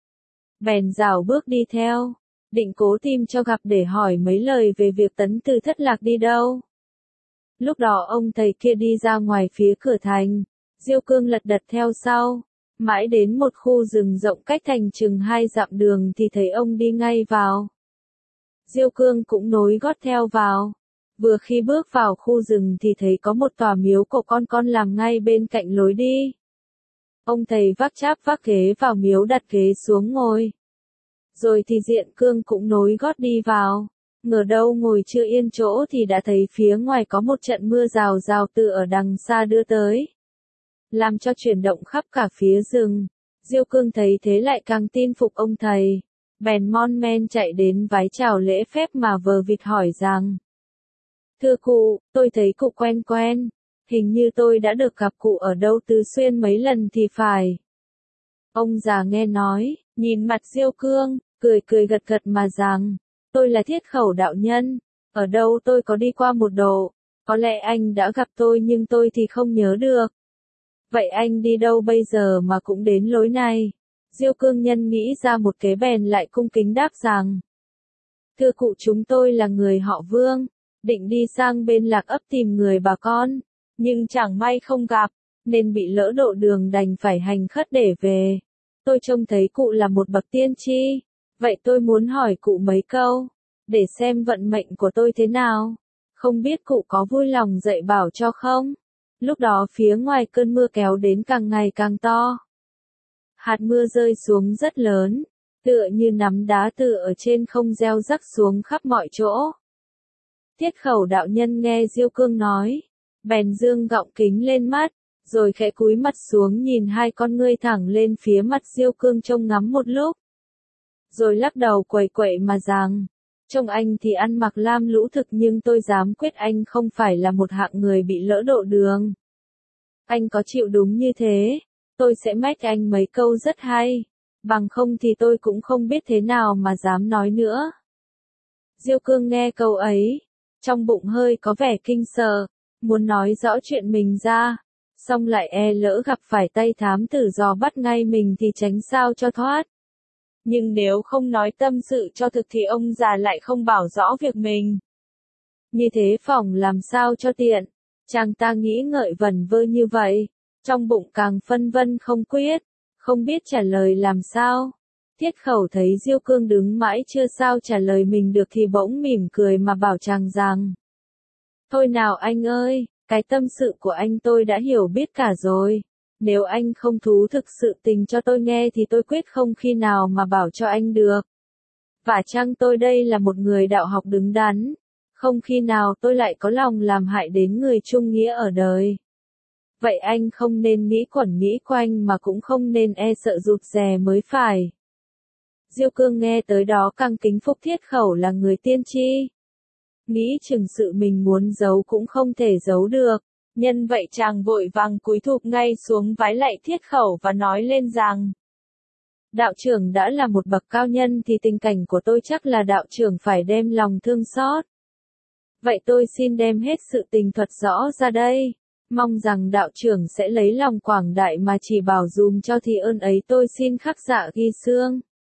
Bèn rảo bước đi theo, định cố tìm cho gặp để hỏi mấy lời về việc Tấn Từ thất lạc đi đâu. Lúc đó ông thầy kia đi ra ngoài phía cửa thành, Diêu Cương lật đật theo sau, mãi đến một khu rừng rộng cách thành chừng 2 dặm đường thì thấy ông đi ngay vào. Diêu Cương cũng nối gót theo vào. Vừa khi bước vào khu rừng thì thấy có một tòa miếu của con làm ngay bên cạnh lối đi. Ông thầy vác cháp vác ghế vào miếu đặt ghế xuống ngồi. Rồi thì Diện Cương cũng nối gót đi vào. Ngờ đâu ngồi chưa yên chỗ thì đã thấy phía ngoài có một trận mưa rào rào từ ở đằng xa đưa tới, làm cho chuyển động khắp cả phía rừng. Diêu Cương thấy thế lại càng tin phục ông thầy, bèn mon men chạy đến vái chào lễ phép mà vờ vịt hỏi rằng: thưa cụ, tôi thấy cụ quen quen, hình như tôi đã được gặp cụ ở đâu Tứ Xuyên mấy lần thì phải. Ông già nghe nói, nhìn mặt Diêu Cương, cười cười gật gật mà rằng: tôi là Thiết Khẩu đạo nhân, ở đâu tôi có đi qua một độ, có lẽ anh đã gặp tôi nhưng tôi thì không nhớ được. Vậy anh đi đâu bây giờ mà cũng đến lối này? Diêu Cương nhân nghĩ ra một kế bèn lại cung kính đáp rằng: thưa cụ, chúng tôi là người họ Vương, định đi sang bên Lạc Ấp tìm người bà con, nhưng chẳng may không gặp, nên bị lỡ độ đường đành phải hành khất để về. Tôi trông thấy cụ là một bậc tiên tri, vậy tôi muốn hỏi cụ mấy câu, để xem vận mệnh của tôi thế nào. Không biết cụ có vui lòng dạy bảo cho không? Lúc đó phía ngoài cơn mưa kéo đến càng ngày càng to. Hạt mưa rơi xuống rất lớn, tựa như nắm đá từ ở trên không gieo rắc xuống khắp mọi chỗ. Tiết Khẩu đạo nhân nghe Diêu Cương nói, bèn dương gọng kính lên mắt, rồi khẽ cúi mặt xuống nhìn hai con ngươi thẳng lên phía mặt Diêu Cương trông ngắm một lúc. Rồi lắc đầu quẩy quậy mà rằng, trông anh thì ăn mặc lam lũ thực nhưng tôi dám quyết anh không phải là một hạng người bị lỡ độ đường. Anh có chịu đúng như thế, tôi sẽ mách anh mấy câu rất hay, bằng không thì tôi cũng không biết thế nào mà dám nói nữa. Diêu Cương nghe câu ấy, trong bụng hơi có vẻ kinh sợ, muốn nói rõ chuyện mình ra, xong lại e lỡ gặp phải tay thám tử dò bắt ngay mình thì tránh sao cho thoát. Nhưng nếu không nói tâm sự cho thực thì ông già lại không bảo rõ việc mình. Như thế phỏng làm sao cho tiện, chàng ta nghĩ ngợi vẩn vơ như vậy, trong bụng càng phân vân không quyết, không biết trả lời làm sao. Tiết Khẩu thấy Diêu Cương đứng mãi chưa sao trả lời mình được thì bỗng mỉm cười mà bảo chàng rằng, thôi nào anh ơi, cái tâm sự của anh tôi đã hiểu biết cả rồi. Nếu anh không thú thực sự tình cho tôi nghe thì tôi quyết không khi nào mà bảo cho anh được. Vả chăng tôi đây là một người đạo học đứng đắn, không khi nào tôi lại có lòng làm hại đến người trung nghĩa ở đời. Vậy anh không nên nghĩ quẩn nghĩ quanh mà cũng không nên e sợ rụt rè mới phải. Diêu Cương nghe tới đó càng kính phục Tiết Khẩu là người tiên tri. Nghĩ chừng sự mình muốn giấu cũng không thể giấu được. Nhân vậy chàng vội vàng cúi thụp ngay xuống vái lạy Tiết Khẩu và nói lên rằng, đạo trưởng đã là một bậc cao nhân thì tình cảnh của tôi chắc là đạo trưởng phải đem lòng thương xót. Vậy tôi xin đem hết sự tình thuật rõ ra đây, mong rằng đạo trưởng sẽ lấy lòng quảng đại mà chỉ bảo dùm cho thì ơn ấy tôi xin khắc dạ ghi xương.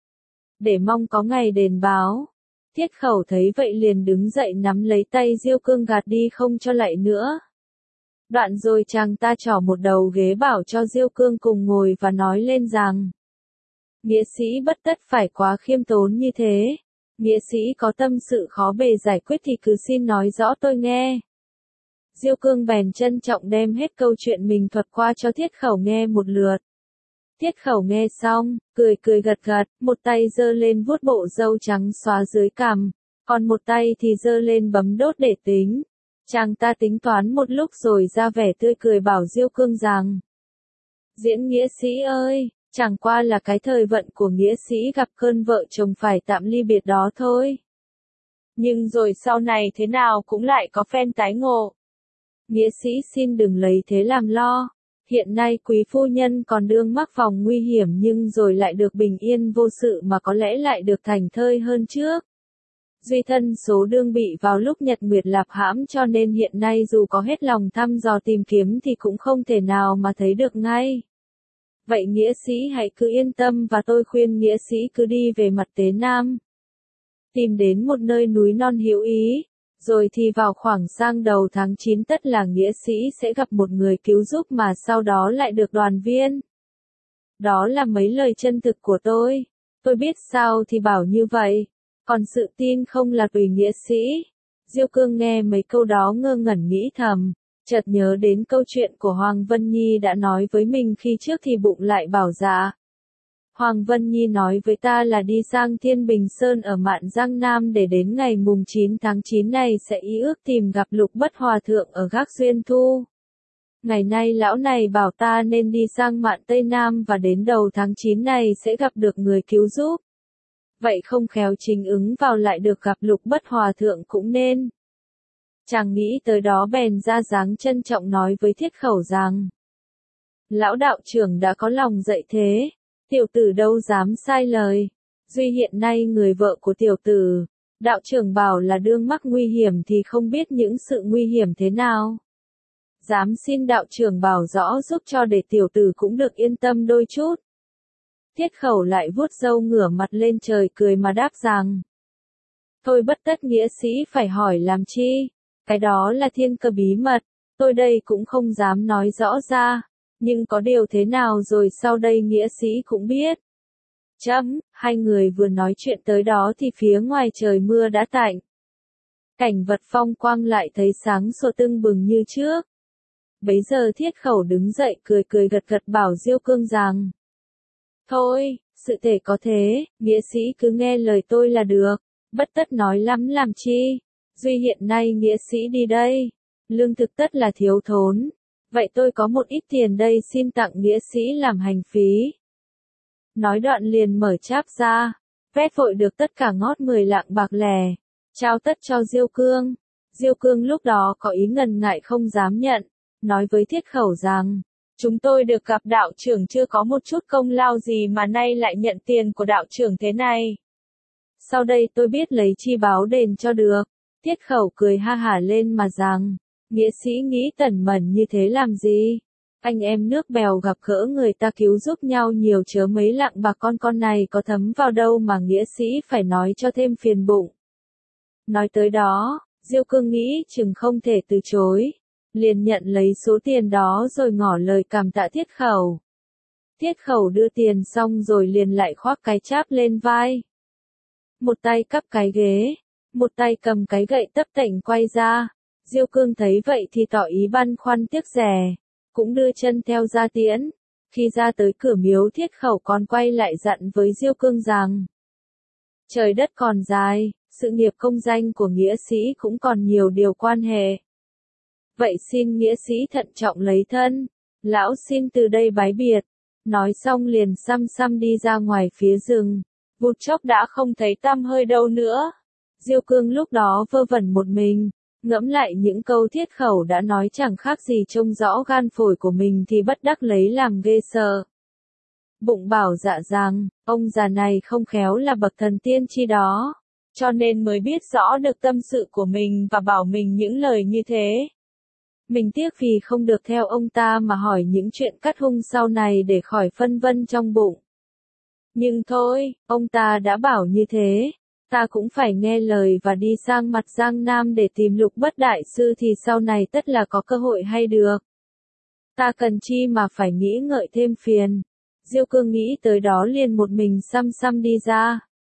Để mong có ngày đền báo. Tiết Khẩu thấy vậy liền đứng dậy nắm lấy tay Diêu Cương gạt đi không cho lạy nữa. Đoạn rồi chàng ta trỏ một đầu ghế bảo cho Diêu Cương cùng ngồi và nói lên rằng, nghĩa sĩ bất tất phải quá khiêm tốn như thế, nghĩa sĩ có tâm sự khó bề giải quyết thì cứ xin nói rõ tôi nghe. Diêu Cương bèn trân trọng đem hết câu chuyện mình thuật qua cho Tiết Khẩu nghe một lượt. Tiết Khẩu nghe xong, cười cười gật gật, một tay giơ lên vuốt bộ râu trắng xóa dưới cằm, còn một tay thì giơ lên bấm đốt để tính. Chàng ta tính toán một lúc rồi ra vẻ tươi cười bảo Diêu Cương rằng, diễn nghĩa sĩ ơi, chẳng qua là cái thời vận của nghĩa sĩ gặp cơn vợ chồng phải tạm ly biệt đó thôi. Nhưng rồi sau này thế nào cũng lại có phen tái ngộ. Nghĩa sĩ xin đừng lấy thế làm lo. Hiện nay quý phu nhân còn đương mắc vòng nguy hiểm nhưng rồi lại được bình yên vô sự mà có lẽ lại được thành thơi hơn trước. Duy thân số đương bị vào lúc nhật nguyệt lạp hãm cho nên hiện nay dù có hết lòng thăm dò tìm kiếm thì cũng không thể nào mà thấy được ngay. Vậy nghĩa sĩ hãy cứ yên tâm và tôi khuyên nghĩa sĩ cứ đi về mặt Tế Nam. Tìm đến một nơi núi non hữu ý, rồi thì vào khoảng sang đầu tháng 9 tất là nghĩa sĩ sẽ gặp một người cứu giúp mà sau đó lại được đoàn viên. Đó là mấy lời chân thực của tôi biết sao thì bảo như vậy, còn sự tin không là tùy nghĩa sĩ. Diêu Cương nghe mấy câu đó ngơ ngẩn nghĩ thầm, chợt nhớ đến câu chuyện của Hoàng Vân Nhi đã nói với mình khi trước thì bụng lại bảo dạ. Hoàng Vân Nhi nói với ta là đi sang Thiên Bình Sơn ở Mạn Giang Nam để đến ngày mùng 9 tháng 9 này sẽ ý ước tìm gặp Lục Bất Hòa Thượng ở Gác Xuyên Thu. Ngày nay lão này bảo ta nên đi sang Mạn Tây Nam và đến đầu tháng 9 này sẽ gặp được người cứu giúp. Vậy không khéo chính ứng vào lại được gặp Lục Bất Hòa Thượng cũng nên. Chàng nghĩ tới đó bèn ra dáng trân trọng nói với Thiết Khẩu rằng, lão đạo trưởng đã có lòng dạy thế, tiểu tử đâu dám sai lời. Duy hiện nay người vợ của tiểu tử, đạo trưởng bảo là đương mắc nguy hiểm thì không biết những sự nguy hiểm thế nào. Dám xin đạo trưởng bảo rõ giúp cho để tiểu tử cũng được yên tâm đôi chút. Tiết Khẩu lại vuốt râu ngửa mặt lên trời cười mà đáp rằng, thôi bất tất nghĩa sĩ phải hỏi làm chi, cái đó là thiên cơ bí mật, tôi đây cũng không dám nói rõ ra, nhưng có điều thế nào rồi sau đây nghĩa sĩ cũng biết. Hai người vừa nói chuyện tới đó thì phía ngoài trời mưa đã tạnh. Cảnh vật phong quang lại thấy sáng sủa tưng bừng như trước. Bấy giờ Thiết Khẩu đứng dậy cười cười gật gật bảo Diêu Cương rằng: Thôi, sự thể có thế, nghĩa sĩ cứ nghe lời tôi là được, bất tất nói lắm làm chi. Duy hiện nay nghĩa sĩ đi đây, lương thực tất là thiếu thốn. Vậy tôi có một ít tiền đây xin tặng nghĩa sĩ làm hành phí. Nói đoạn liền mở cháp ra, vét vội được tất cả ngót 10 lạng bạc lẻ, trao tất cho Diêu Cương. Diêu Cương lúc đó có ý ngần ngại không dám nhận, nói với Thiết Khẩu rằng: Chúng tôi được gặp đạo trưởng chưa có một chút công lao gì mà nay lại nhận tiền của đạo trưởng thế này. Sau đây tôi biết lấy chi báo đền cho được. Thiết Khẩu cười ha hả lên mà rằng: Nghĩa sĩ nghĩ tẩn mẩn như thế làm gì? Anh em nước bèo gặp gỡ người ta cứu giúp nhau nhiều chớ mấy lạng bạc con này có thấm vào đâu mà nghĩa sĩ phải nói cho thêm phiền bụng. Nói tới đó, Diêu Cương nghĩ chừng không thể từ chối, liền nhận lấy số tiền đó rồi ngỏ lời cảm tạ Thiết Khẩu. Thiết Khẩu đưa tiền xong rồi liền lại khoác cái cháp lên vai. Một tay cắp cái ghế, một tay cầm cái gậy tấp tệnh quay ra. Diêu Cương thấy vậy thì tỏ ý băn khoăn tiếc rẻ, cũng đưa chân theo ra tiễn. Khi ra tới cửa miếu Thiết Khẩu còn quay lại dặn với Diêu Cương rằng: Trời đất còn dài, sự nghiệp công danh của nghĩa sĩ cũng còn nhiều điều quan hệ. Vậy xin nghĩa sĩ thận trọng lấy thân, lão xin từ đây bái biệt. Nói xong liền xăm xăm đi ra ngoài phía rừng, vụt chốc đã không thấy tăm hơi đâu nữa. Diêu Cương lúc đó vơ vẩn một mình, ngẫm lại những câu Thiết Khẩu đã nói chẳng khác gì trông rõ gan phổi của mình thì bất đắc lấy làm ghê sợ. Bụng bảo dạ rằng, ông già này không khéo là bậc thần tiên chi đó, cho nên mới biết rõ được tâm sự của mình và bảo mình những lời như thế. Mình tiếc vì không được theo ông ta mà hỏi những chuyện cắt hung sau này để khỏi phân vân trong bụng. Nhưng thôi, ông ta đã bảo như thế, ta cũng phải nghe lời và đi sang mặt Giang Nam để tìm Lục Bất Đại Sư thì sau này tất là có cơ hội hay được. Ta cần chi mà phải nghĩ ngợi thêm phiền. Diêu Cương nghĩ tới đó liền một mình xăm xăm đi ra.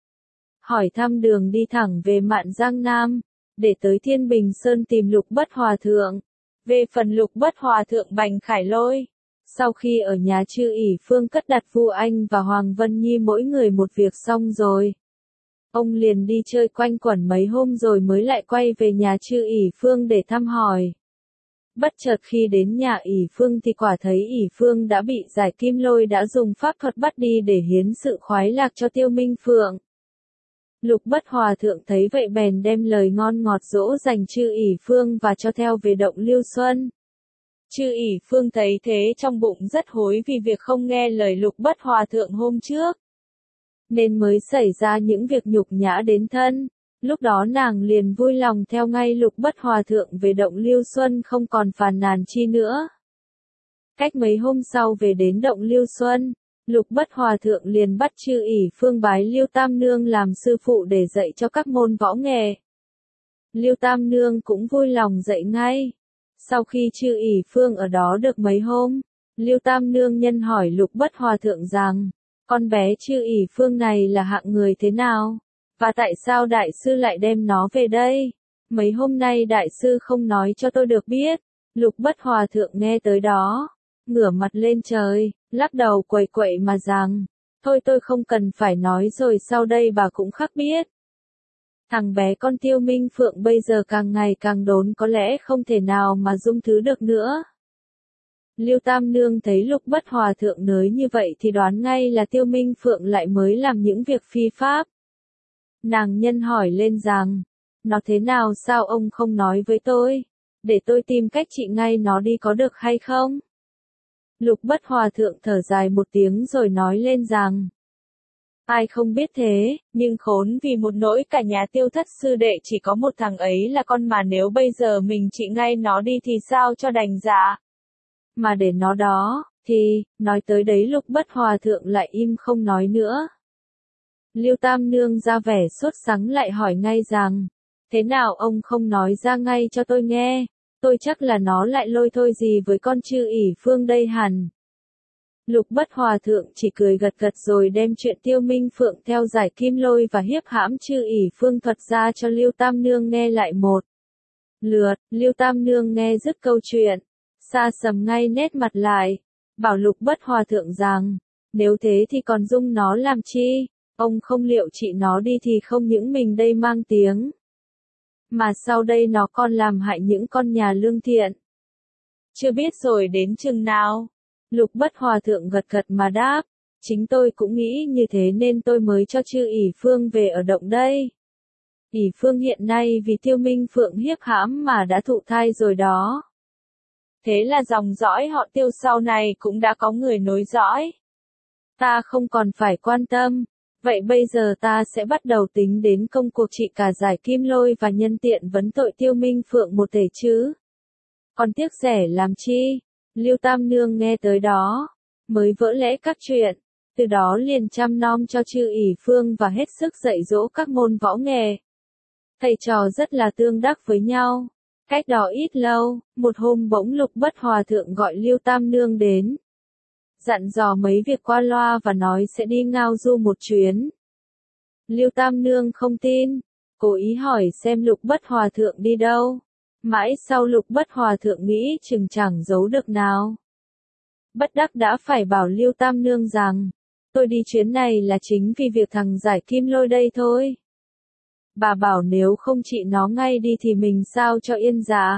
Hỏi thăm đường đi thẳng về mạn Giang Nam, để tới Thiên Bình Sơn tìm Lục Bất Hòa Thượng. Về phần Lục Bất Hòa Thượng Bành Khải Lôi, sau khi ở nhà Chư ỷ Phương cất đặt Vu Anh và Hoàng Vân Nhi mỗi người một việc xong rồi, ông liền đi chơi quanh quẩn mấy hôm rồi mới lại quay về nhà Chư ỷ Phương để thăm hỏi. Bất chợt khi đến nhà ỷ Phương thì quả thấy ỷ Phương đã bị Giải Kim Lôi đã dùng pháp thuật bắt đi để hiến sự khoái lạc cho Tiêu Minh Phượng. Lục Bất Hòa Thượng thấy vậy bèn đem lời ngon ngọt dỗ dành Chư ỷ Phương và cho theo về động Lưu Xuân. Chư ỷ Phương thấy thế trong bụng rất hối vì việc không nghe lời Lục Bất Hòa Thượng hôm trước, nên mới xảy ra những việc nhục nhã đến thân. Lúc đó nàng liền vui lòng theo ngay Lục Bất Hòa Thượng về động Lưu Xuân không còn phàn nàn chi nữa. Cách mấy hôm sau về đến động Lưu Xuân, Lục Bất Hòa Thượng liền bắt Chư ỷ Phương bái Liêu Tam Nương làm sư phụ để dạy cho các môn võ nghệ. Liêu Tam Nương cũng vui lòng dạy ngay. Sau khi Chư ỷ Phương ở đó được mấy hôm, Liêu Tam Nương nhân hỏi Lục Bất Hòa Thượng rằng, con bé Chư ỷ Phương này là hạng người thế nào? Và tại sao đại sư lại đem nó về đây? Mấy hôm nay đại sư không nói cho tôi được biết. Lục Bất Hòa Thượng nghe tới đó, ngửa mặt lên trời, lắc đầu quậy quậy mà rằng, thôi tôi không cần phải nói rồi sau đây bà cũng khắc biết. Thằng bé con Tiêu Minh Phượng bây giờ càng ngày càng đốn có lẽ không thể nào mà dung thứ được nữa. Liêu Tam Nương thấy Lục Bất Hòa Thượng nới như vậy thì đoán ngay là Tiêu Minh Phượng lại mới làm những việc phi pháp. Nàng nhân hỏi lên rằng, nó thế nào sao ông không nói với tôi, để tôi tìm cách trị ngay nó đi có được hay không? Lục Bất Hòa Thượng thở dài một tiếng rồi nói lên rằng, ai không biết thế, nhưng khốn vì một nỗi cả nhà Tiêu thất sư đệ chỉ có một thằng ấy là con mà nếu bây giờ mình trị ngay nó đi thì sao cho đành dạ. Mà để nó đó, thì, nói tới đấy Lục Bất Hòa Thượng lại im không nói nữa. Liêu Tam Nương ra vẻ sốt sắng lại hỏi ngay rằng, thế nào ông không nói ra ngay cho tôi nghe, tôi chắc là nó lại lôi thôi gì với con Chư ỷ Phương đây hẳn. Lục Bất Hòa thượng chỉ cười gật gật rồi đem chuyện Tiêu Minh Phượng theo giải Kim Lôi và hiếp hãm Chư ỷ Phương thuật ra cho Lưu Tam Nương nghe lại một lượt. Lưu Tam Nương nghe dứt câu chuyện, sa sầm ngay nét mặt lại, bảo Lục Bất Hòa thượng rằng, nếu thế thì còn dung nó làm chi, ông không liệu trị nó đi thì không những mình đây mang tiếng, mà sau đây nó còn làm hại những con nhà lương thiện. Chưa biết rồi đến chừng nào. Lục Bất Hòa thượng gật gật mà đáp, chính tôi cũng nghĩ như thế nên tôi mới cho Chư ỷ Phương về ở động đây. ỷ Phương hiện nay vì Tiêu Minh Phượng hiếp hãm mà đã thụ thai rồi đó. Thế là dòng dõi họ Tiêu sau này cũng đã có người nối dõi. Ta không còn phải quan tâm. Vậy bây giờ ta sẽ bắt đầu tính đến công cuộc trị cả giải Kim Lôi và nhân tiện vấn tội Tiêu Minh Phượng một thể chứ. Còn tiếc rẻ làm chi? Lưu Tam Nương nghe tới đó, mới vỡ lẽ các chuyện, từ đó liền chăm nom cho Chư ỷ Phương và hết sức dạy dỗ các môn võ nghệ. Thầy trò rất là tương đắc với nhau. Cách đó ít lâu, một hôm bỗng Lục Bất Hòa thượng gọi Lưu Tam Nương đến. Dặn dò mấy việc qua loa và nói sẽ đi ngao du một chuyến. Lưu Tam Nương không tin, cố ý hỏi xem Lục Bất Hòa thượng đi đâu. Mãi sau Lục Bất Hòa thượng nghĩ chừng chẳng giấu được nào. Bất đắc đã phải bảo Lưu Tam Nương rằng, tôi đi chuyến này là chính vì việc thằng giải Kim Lôi đây thôi. Bà bảo nếu không trị nó ngay đi thì mình sao cho yên dạ.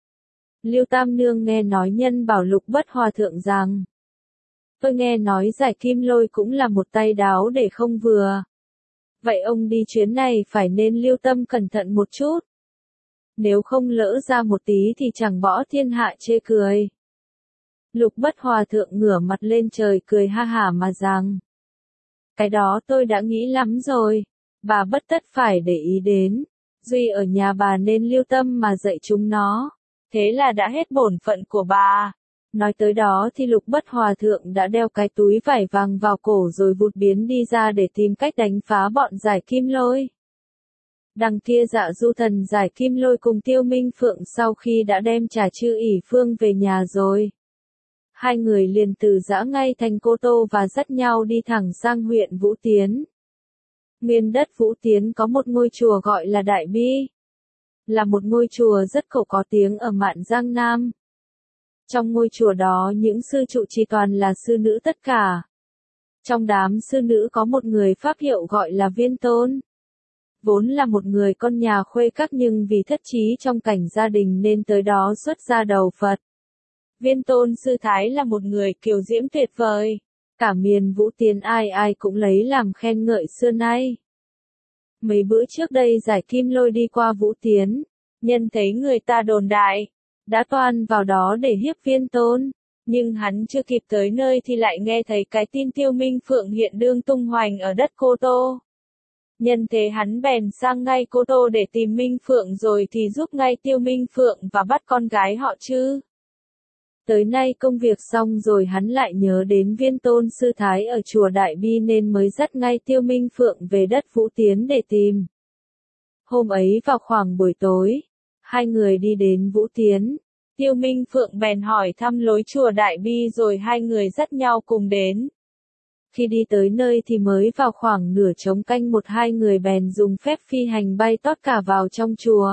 Lưu Tam Nương nghe nói nhân bảo Lục Bất Hòa thượng rằng, tôi nghe nói giải Kim Lôi cũng là một tay đáo để không vừa. Vậy ông đi chuyến này phải nên lưu tâm cẩn thận một chút. Nếu không lỡ ra một tí thì chẳng bỏ thiên hạ chê cười. Lục Bất Hòa thượng ngửa mặt lên trời cười ha hả mà rằng, cái đó tôi đã nghĩ lắm rồi, bà bất tất phải để ý đến. Duy ở nhà bà nên lưu tâm mà dạy chúng nó. Thế là đã hết bổn phận của bà. Nói tới đó thì Lục Bất Hòa thượng đã đeo cái túi vải vàng vào cổ rồi vụt biến đi ra để tìm cách đánh phá bọn giải Kim Lôi. Đằng kia Dạ Du Thần giải Kim Lôi cùng Tiêu Minh Phượng sau khi đã đem trả Chư ỷ Phương về nhà rồi. Hai người liền từ giã ngay thành Cô Tô và dắt nhau đi thẳng sang huyện Vũ Tiến. Nguyên đất Vũ Tiến có một ngôi chùa gọi là Đại Bi. Là một ngôi chùa rất có tiếng ở mạn Giang Nam. Trong ngôi chùa đó những sư trụ trì toàn là sư nữ tất cả. Trong đám sư nữ có một người pháp hiệu gọi là Viên Tôn. Vốn là một người con nhà khuê các nhưng vì thất trí trong cảnh gia đình nên tới đó xuất gia đầu Phật. Viên Tôn sư thái là một người kiều diễm tuyệt vời. Cả miền Vũ Tiến ai ai cũng lấy làm khen ngợi xưa nay. Mấy bữa trước đây giải Kim Lôi đi qua Vũ Tiến, nhân thấy người ta đồn đại, đã toan vào đó để hiếp Viên Tôn, nhưng hắn chưa kịp tới nơi thì lại nghe thấy cái tin Tiêu Minh Phượng hiện đương tung hoành ở đất Cô Tô. Nhân thế hắn bèn sang ngay Cô Tô để tìm Minh Phượng rồi thì giúp ngay Tiêu Minh Phượng và bắt con gái họ Chư. Tới nay công việc xong rồi hắn lại nhớ đến Viên Tôn sư thái ở chùa Đại Bi nên mới dắt ngay Tiêu Minh Phượng về đất Vũ Tiến để tìm. Hôm ấy vào khoảng buổi tối, hai người đi đến Vũ Tiến. Tiêu Minh Phượng bèn hỏi thăm lối chùa Đại Bi rồi hai người dắt nhau cùng đến. Khi đi tới nơi thì mới vào khoảng nửa trống canh một hai người bèn dùng phép phi hành bay tót cả vào trong chùa.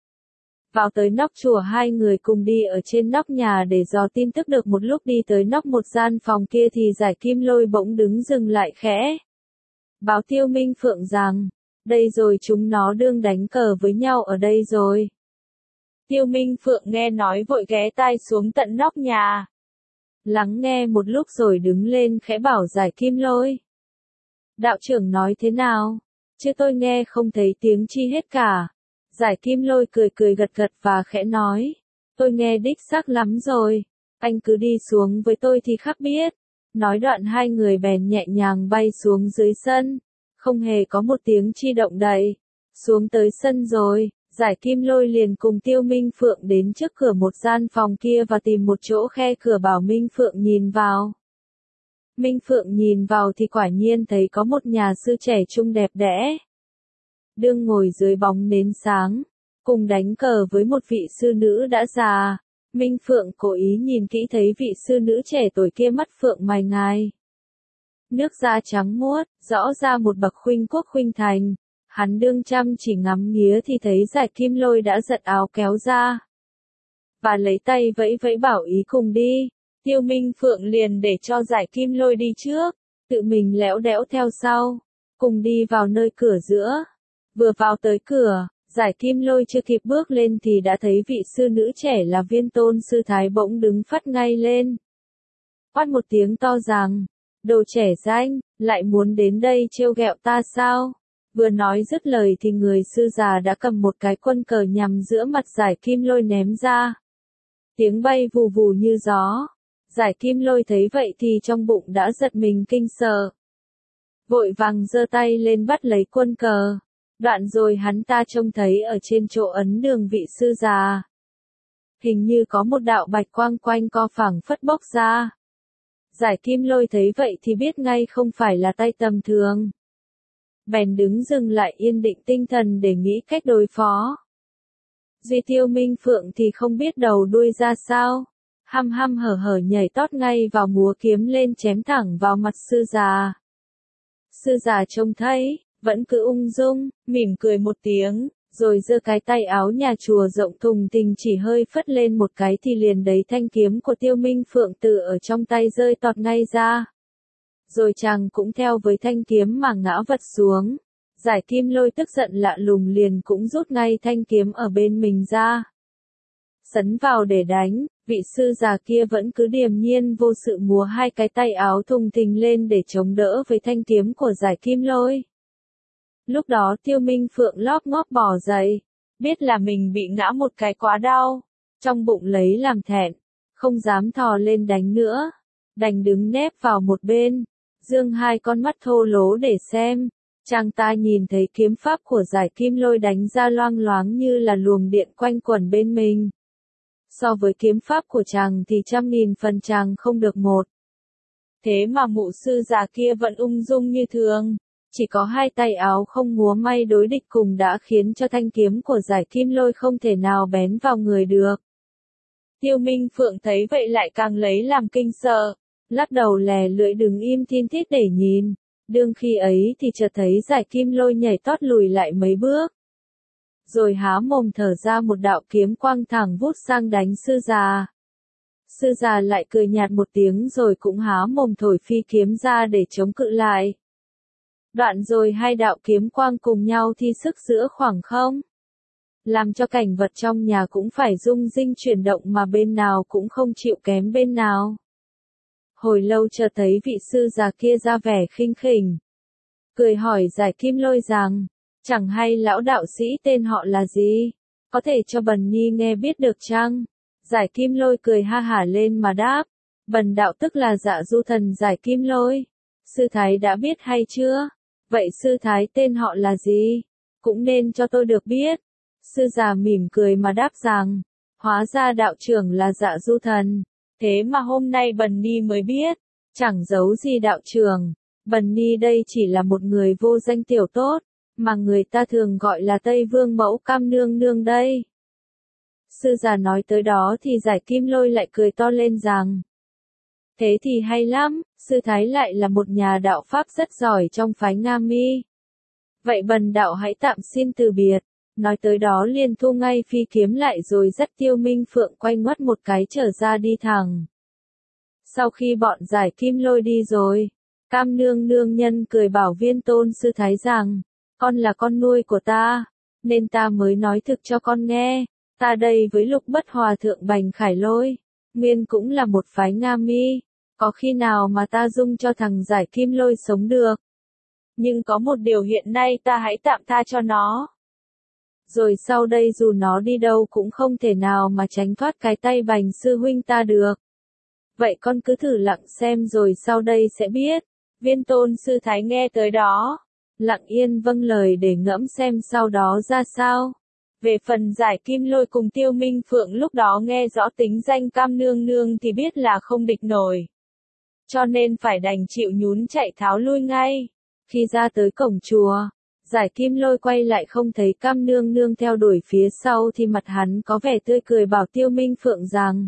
Vào tới nóc chùa hai người cùng đi ở trên nóc nhà để dò tin tức được một lúc đi tới nóc một gian phòng kia thì giải Kim Lôi bỗng đứng dừng lại khẽ. Báo Tiêu Minh Phượng rằng, đây rồi chúng nó đương đánh cờ với nhau ở đây rồi. Tiêu Minh Phượng nghe nói vội ghé tai xuống tận nóc nhà. Lắng nghe một lúc rồi đứng lên khẽ bảo giải Kim Lôi. Đạo trưởng nói thế nào? Chứ tôi nghe không thấy tiếng chi hết cả. Giải Kim Lôi cười gật gật và khẽ nói. Tôi nghe đích xác lắm rồi. Anh cứ đi xuống với tôi thì khắc biết. Nói đoạn hai người bèn nhẹ nhàng bay xuống dưới sân. Không hề có một tiếng chi động đậy. Xuống tới sân rồi. Giải Kim Lôi liền cùng Tiêu Minh Phượng đến trước cửa một gian phòng kia và tìm một chỗ khe cửa bảo Minh Phượng nhìn vào. Minh Phượng nhìn vào thì quả nhiên thấy có một nhà sư trẻ trung đẹp đẽ. Đương ngồi dưới bóng nến sáng, cùng đánh cờ với một vị sư nữ đã già, Minh Phượng cố ý nhìn kỹ thấy vị sư nữ trẻ tuổi kia mắt phượng mày ngài. Nước da trắng muốt, rõ ra một bậc khuynh quốc khuynh thành. Hắn đương chăm chỉ ngắm nghía thì thấy Giải Kim Lôi đã giật áo kéo ra. Và lấy tay vẫy vẫy bảo ý cùng đi. Tiêu Minh Phượng liền để cho Giải Kim Lôi đi trước, tự mình lẽo đẽo theo sau, cùng đi vào nơi cửa giữa. Vừa vào tới cửa, Giải Kim Lôi chưa kịp bước lên thì đã thấy vị sư nữ trẻ là Viên Tôn sư thái bỗng đứng phắt ngay lên. Quát một tiếng to rằng, đồ trẻ danh, lại muốn đến đây trêu ghẹo ta sao? Vừa nói dứt lời thì người sư già đã cầm một cái quân cờ nhằm giữa mặt Giải Kim Lôi ném ra. Tiếng bay vù vù như gió. Giải Kim Lôi thấy vậy thì trong bụng đã giật mình kinh sợ. Vội vàng giơ tay lên bắt lấy quân cờ. Đoạn rồi hắn ta trông thấy ở trên chỗ ấn đường vị sư già. Hình như có một đạo bạch quang quanh co phẳng phất bốc ra. Giải Kim Lôi thấy vậy thì biết ngay không phải là tay tầm thường. Bèn đứng dừng lại yên định tinh thần để nghĩ cách đối phó. Duy Tiêu Minh Phượng thì không biết đầu đuôi ra sao. Hăm hăm hở hở nhảy tót ngay vào múa kiếm lên chém thẳng vào mặt sư già. Sư già trông thấy, vẫn cứ ung dung, mỉm cười một tiếng, rồi giơ cái tay áo nhà chùa rộng thùng thình chỉ hơi phất lên một cái thì liền đấy thanh kiếm của Tiêu Minh Phượng từ ở trong tay rơi tọt ngay ra. Rồi chàng cũng theo với thanh kiếm mà ngã vật xuống. Giải Kim Lôi tức giận lạ lùng liền cũng rút ngay thanh kiếm ở bên mình ra. Sấn vào để đánh, vị sư già kia vẫn cứ điềm nhiên vô sự múa hai cái tay áo thùng thình lên để chống đỡ với thanh kiếm của Giải Kim Lôi. Lúc đó Tiêu Minh Phượng lóp ngóp bò dậy, biết là mình bị ngã một cái quá đau, trong bụng lấy làm thẹn, không dám thò lên đánh nữa, đành đứng nép vào một bên, dương hai con mắt thô lố để xem. Chàng ta nhìn thấy kiếm pháp của Giải Kim Lôi đánh ra loang loáng như là luồng điện quanh quẩn bên mình. So với kiếm pháp của chàng thì 100.000 phần chàng không được một. Thế mà mụ sư già kia vẫn ung dung như thường, chỉ có hai tay áo không múa may đối địch cùng đã khiến cho thanh kiếm của Giải Kim Lôi không thể nào bén vào người được. Tiêu Minh Phượng thấy vậy lại càng lấy làm kinh sợ, lắc đầu lè lưỡi đứng im thiên thít để nhìn. Đương khi ấy thì chợt thấy Giải Kim Lôi nhảy tót lùi lại mấy bước. Rồi há mồm thở ra một đạo kiếm quang thẳng vút sang đánh sư già. Sư già lại cười nhạt một tiếng rồi cũng há mồm thổi phi kiếm ra để chống cự lại. Đoạn rồi hai đạo kiếm quang cùng nhau thi sức giữa khoảng không. Làm cho cảnh vật trong nhà cũng phải rung rinh chuyển động mà bên nào cũng không chịu kém bên nào. Hồi lâu chờ thấy vị sư già kia ra vẻ khinh khỉnh. Cười hỏi Giải Kim Lôi rằng, chẳng hay lão đạo sĩ tên họ là gì? Có thể cho Bần Nhi nghe biết được chăng? Giải Kim Lôi cười ha hả lên mà đáp, Bần đạo tức là Dạ Du Thần Giải Kim Lôi. Sư thái đã biết hay chưa? Vậy sư thái tên họ là gì? Cũng nên cho tôi được biết. Sư già mỉm cười mà đáp rằng, hóa ra đạo trưởng là Dạ Du Thần. Thế mà hôm nay Bần Ni mới biết, chẳng giấu gì đạo trưởng, Bần Ni đây chỉ là một người vô danh tiểu tốt, mà người ta thường gọi là Tây Vương Mẫu Cam Nương Nương đây. Sư già nói tới đó thì Giải Kim Lôi lại cười to lên rằng, thế thì hay lắm, sư thái lại là một nhà đạo pháp rất giỏi trong phái Nga Mi. Vậy bần đạo hãy tạm xin từ biệt. Nói tới đó liền thu ngay phi kiếm lại rồi dắt Tiêu Minh Phượng quay ngoắt một cái trở ra đi thẳng. Sau khi bọn Giải Kim Lôi đi rồi, Cam Nương Nương nhân cười bảo Viên Tôn sư thái rằng, con là con nuôi của ta, nên ta mới nói thực cho con nghe, ta đây với Lục Bất Hòa Thượng Bành Khải Lôi, nguyên cũng là một phái Nga Mi, có khi nào mà ta dung cho thằng Giải Kim Lôi sống được. Nhưng có một điều hiện nay ta hãy tạm tha cho nó. Rồi sau đây dù nó đi đâu cũng không thể nào mà tránh thoát cái tay Bành sư huynh ta được. Vậy con cứ thử lặng xem rồi sau đây sẽ biết. Viên Tôn sư thái nghe tới đó, lặng yên vâng lời để ngẫm xem sau đó ra sao. Về phần Giải Kim Lôi cùng Tiêu Minh Phượng lúc đó nghe rõ tính danh Cam Nương Nương thì biết là không địch nổi. Cho nên phải đành chịu nhún chạy tháo lui ngay. Khi ra tới cổng chùa, Giải Kim Lôi quay lại không thấy Cam Nương Nương theo đuổi phía sau thì mặt hắn có vẻ tươi cười bảo Tiêu Minh Phượng rằng: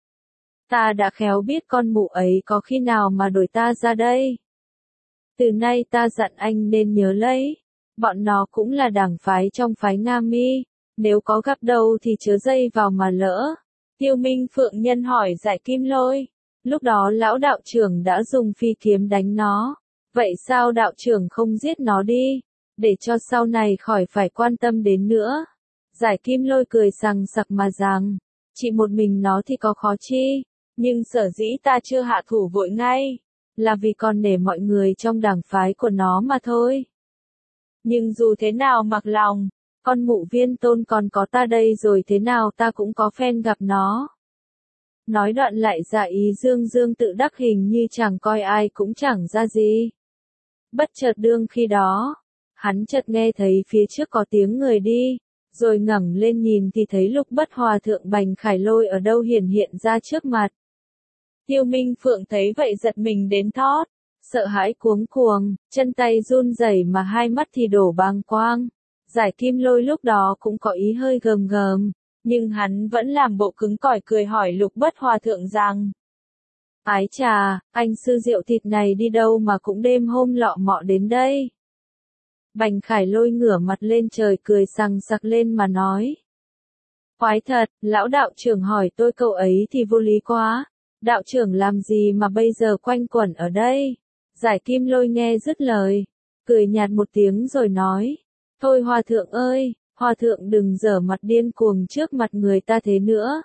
ta đã khéo biết con mụ ấy có khi nào mà đuổi ta ra đây. Từ nay ta dặn anh nên nhớ lấy, bọn nó cũng là đảng phái trong phái Nga Mi, nếu có gặp đâu thì chớ dây vào mà lỡ. Tiêu Minh Phượng nhân hỏi Giải Kim Lôi, lúc đó lão đạo trưởng đã dùng phi kiếm đánh nó, vậy sao đạo trưởng không giết nó đi, để cho sau này khỏi phải quan tâm đến nữa. Giải Kim Lôi cười sằng sặc mà rằng, chỉ một mình nó thì có khó chi, nhưng sở dĩ ta chưa hạ thủ vội ngay, là vì còn nể mọi người trong đảng phái của nó mà thôi. Nhưng dù thế nào mặc lòng, con mụ Viên Tôn còn có ta đây rồi thế nào ta cũng có phen gặp nó. Nói đoạn lại dạ ý dương dương tự đắc hình như chẳng coi ai cũng chẳng ra gì. Bất chợt đương khi đó, hắn chợt nghe thấy phía trước có tiếng người đi, rồi ngẩng lên nhìn thì thấy Lục Bất Hòa thượng Bành Khải Lôi ở đâu hiển hiện ra trước mặt. Tiêu Minh Phượng thấy vậy giật mình đến thót, sợ hãi cuống cuồng, chân tay run rẩy mà hai mắt thì đổ bàng quang. Giải Kim Lôi lúc đó cũng có ý hơi gờm gờm, nhưng hắn vẫn làm bộ cứng cỏi cười hỏi Lục Bất Hòa thượng rằng: ái chà, anh sư rượu thịt này đi đâu mà cũng đêm hôm lọ mọ đến đây. Bành Khải Lôi ngửa mặt lên trời cười sằng sặc lên mà nói: quái thật, lão đạo trưởng hỏi tôi câu ấy thì vô lý quá, đạo trưởng làm gì mà bây giờ quanh quẩn ở đây. Giải Kim Lôi nghe dứt lời, cười nhạt một tiếng rồi nói: thôi hòa thượng ơi, hòa thượng đừng dở mặt điên cuồng trước mặt người ta thế nữa.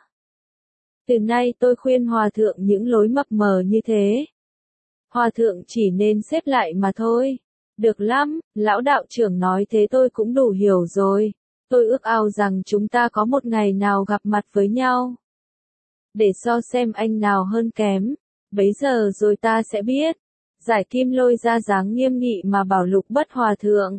Từ nay tôi khuyên hòa thượng những lối mập mờ như thế, hòa thượng chỉ nên xếp lại mà thôi. Được lắm, lão đạo trưởng nói thế tôi cũng đủ hiểu rồi, tôi ước ao rằng chúng ta có một ngày nào gặp mặt với nhau, để so xem anh nào hơn kém, bấy giờ rồi ta sẽ biết. Giải Kim Lôi ra dáng nghiêm nghị mà bảo Lục Bất Hòa thượng: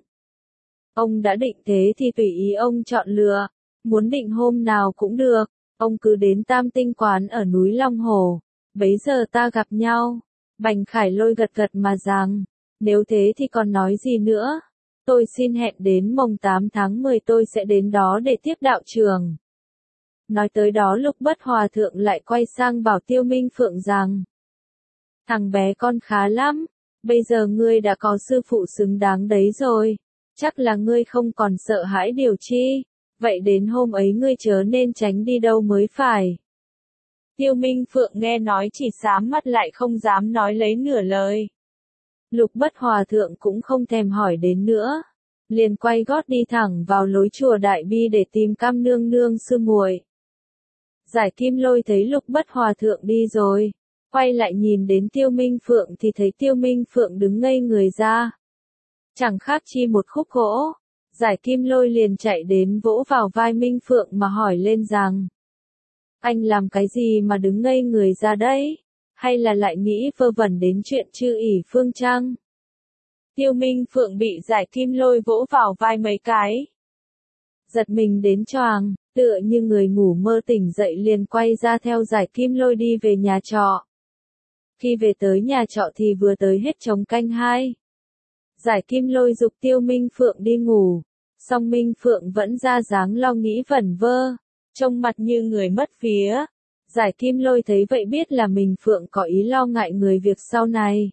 ông đã định thế thì tùy ý ông chọn lựa, muốn định hôm nào cũng được, ông cứ đến Tam Tinh Quán ở núi Long Hồ, bấy giờ ta gặp nhau. Bành Khải Lôi gật gật mà rằng, nếu thế thì còn nói gì nữa, tôi xin hẹn đến mồng 8 tháng 10 tôi sẽ đến đó để tiếp đạo trưởng. Nói tới đó Lục Bất Hòa thượng lại quay sang bảo Tiêu Minh Phượng rằng: thằng bé con khá lắm, bây giờ ngươi đã có sư phụ xứng đáng đấy rồi, chắc là ngươi không còn sợ hãi điều chi, vậy đến hôm ấy ngươi chớ nên tránh đi đâu mới phải. Tiêu Minh Phượng nghe nói chỉ sám mắt lại không dám nói lấy nửa lời. Lục Bất Hòa thượng cũng không thèm hỏi đến nữa, liền quay gót đi thẳng vào lối chùa Đại Bi để tìm Cam Nương Nương sư muội. Giải Kim Lôi thấy Lục Bất Hòa thượng đi rồi, quay lại nhìn đến Tiêu Minh Phượng thì thấy Tiêu Minh Phượng đứng ngây người ra, chẳng khác chi một khúc gỗ. Giải Kim Lôi liền chạy đến vỗ vào vai Minh Phượng mà hỏi lên rằng: anh làm cái gì mà đứng ngây người ra đấy? Hay là lại nghĩ vơ vẩn đến chuyện Chư ỷ Phương chăng? Tiêu Minh Phượng bị Giải Kim Lôi vỗ vào vai mấy cái, giật mình đến choàng, tựa như người ngủ mơ tỉnh dậy liền quay ra theo Giải Kim Lôi đi về nhà trọ. Khi về tới nhà trọ thì vừa tới hết trống canh 2. Giải Kim Lôi giục Tiêu Minh Phượng đi ngủ, song Minh Phượng vẫn ra dáng lo nghĩ vẩn vơ, trông mặt như người mất vía. Giải Kim Lôi thấy vậy biết là Minh Phượng có ý lo ngại người việc sau này.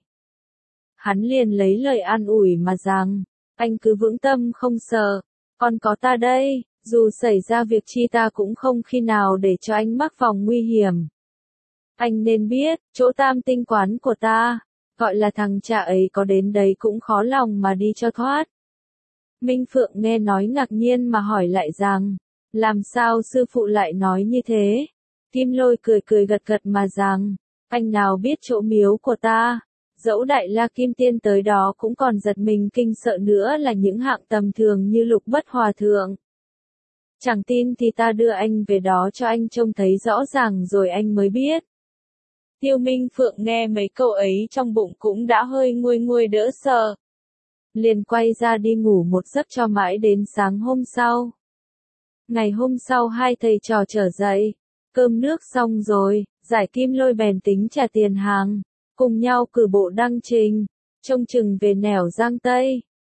Hắn liền lấy lời an ủi mà rằng: anh cứ vững tâm không sợ, còn có ta đây, dù xảy ra việc chi ta cũng không khi nào để cho anh mắc vòng nguy hiểm. Anh nên biết, chỗ Tam Tinh Quán của ta, gọi là thằng cha ấy có đến đấy cũng khó lòng mà đi cho thoát. Minh Phượng nghe nói ngạc nhiên mà hỏi lại rằng: làm sao sư phụ lại nói như thế? Kim Lôi cười cười gật gật mà rằng: anh nào biết chỗ miếu của ta, dẫu Đại La Kim Tiên tới đó cũng còn giật mình kinh sợ nữa là những hạng tầm thường như Lục Bất Hòa thượng. Chẳng tin thì ta đưa anh về đó cho anh trông thấy rõ ràng rồi anh mới biết. Tiêu Minh Phượng nghe mấy câu ấy trong bụng cũng đã hơi nguôi nguôi đỡ sợ, liền quay ra đi ngủ một giấc cho mãi đến sáng hôm sau. Ngày hôm sau hai thầy trò trở dậy, cơm nước xong rồi, Giải Kim Lôi bèn tính trả tiền hàng, cùng nhau cử bộ đăng trình, trông chừng về nẻo Giang Tây.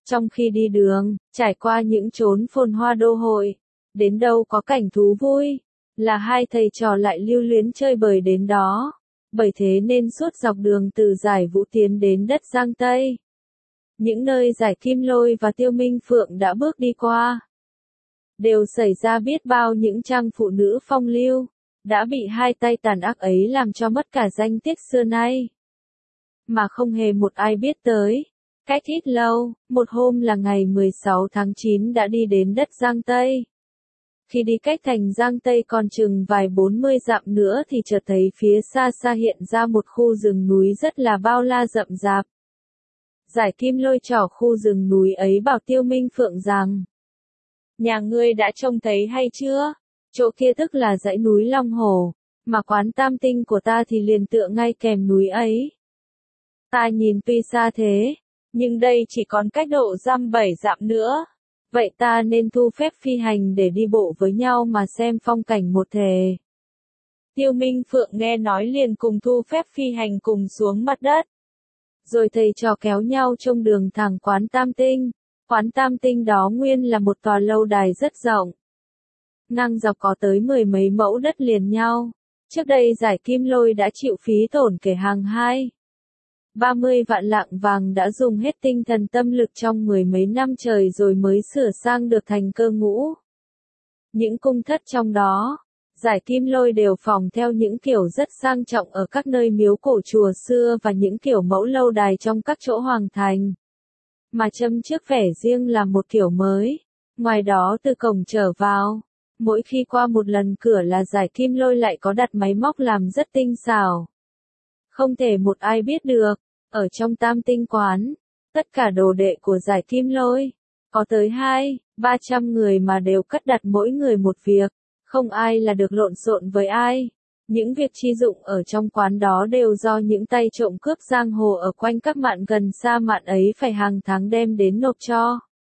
Trong khi đi đường, trải qua những chốn phồn hoa đô hội, đến đâu có cảnh thú vui, là hai thầy trò lại lưu luyến chơi bời đến đó. Bởi thế nên suốt dọc đường từ Giải Vũ tiến đến đất Giang Tây, những nơi Giải Kim Lôi và Tiêu Minh Phượng đã bước đi qua, đều xảy ra biết bao những trang phụ nữ phong lưu, đã bị hai tay tàn ác ấy làm cho mất cả danh tiết xưa nay. Mà không hề một ai biết tới. Cách ít lâu, một hôm là ngày 16 tháng 9 đã đi đến đất Giang Tây. Khi đi cách thành Giang Tây còn chừng vài 40 dặm nữa thì chợt thấy phía xa xa hiện ra một khu rừng núi rất là bao la rậm rạp. Giải Kim Lôi trỏ khu rừng núi ấy bảo Tiêu Minh Phượng rằng: nhà ngươi đã trông thấy hay chưa? Chỗ kia tức là dãy núi Long Hồ, mà quán Tam Tinh của ta thì liền tựa ngay kèm núi ấy. Ta nhìn tuy xa thế, nhưng đây chỉ còn cách độ dăm 7 dặm nữa. Vậy ta nên thu phép phi hành để đi bộ với nhau mà xem phong cảnh một thể. Tiêu Minh Phượng nghe nói liền cùng thu phép phi hành cùng xuống mặt đất. Rồi thầy trò kéo nhau trong đường thẳng quán Tam Tinh. Quán Tam Tinh đó nguyên là một tòa lâu đài rất rộng. Ngang dọc có tới 10 mấy mẫu đất liền nhau. Trước đây Giải Kim Lôi đã chịu phí tổn kể hàng 30 vạn lạng vàng, đã dùng hết tinh thần tâm lực trong 10 mấy năm trời rồi mới sửa sang được thành Cơ Ngũ. Những cung thất trong đó, Giải Kim Lôi đều phòng theo những kiểu rất sang trọng ở các nơi miếu cổ chùa xưa và những kiểu mẫu lâu đài trong các chỗ hoàng thành. Mà châm trước vẻ riêng là một kiểu mới. Ngoài đó từ cổng trở vào, mỗi khi qua một lần cửa là Giải Kim Lôi lại có đặt máy móc làm rất tinh xảo. Không thể một ai biết được, ở trong Tam Tinh quán, tất cả đồ đệ của Giải Kim Lôi, có tới 200-300 người mà đều cất đặt mỗi người một việc, không ai là được lộn xộn với ai. Những việc chi dụng ở trong quán đó đều do những tay trộm cướp giang hồ ở quanh các mạn gần xa mạn ấy phải hàng tháng đem đến nộp cho.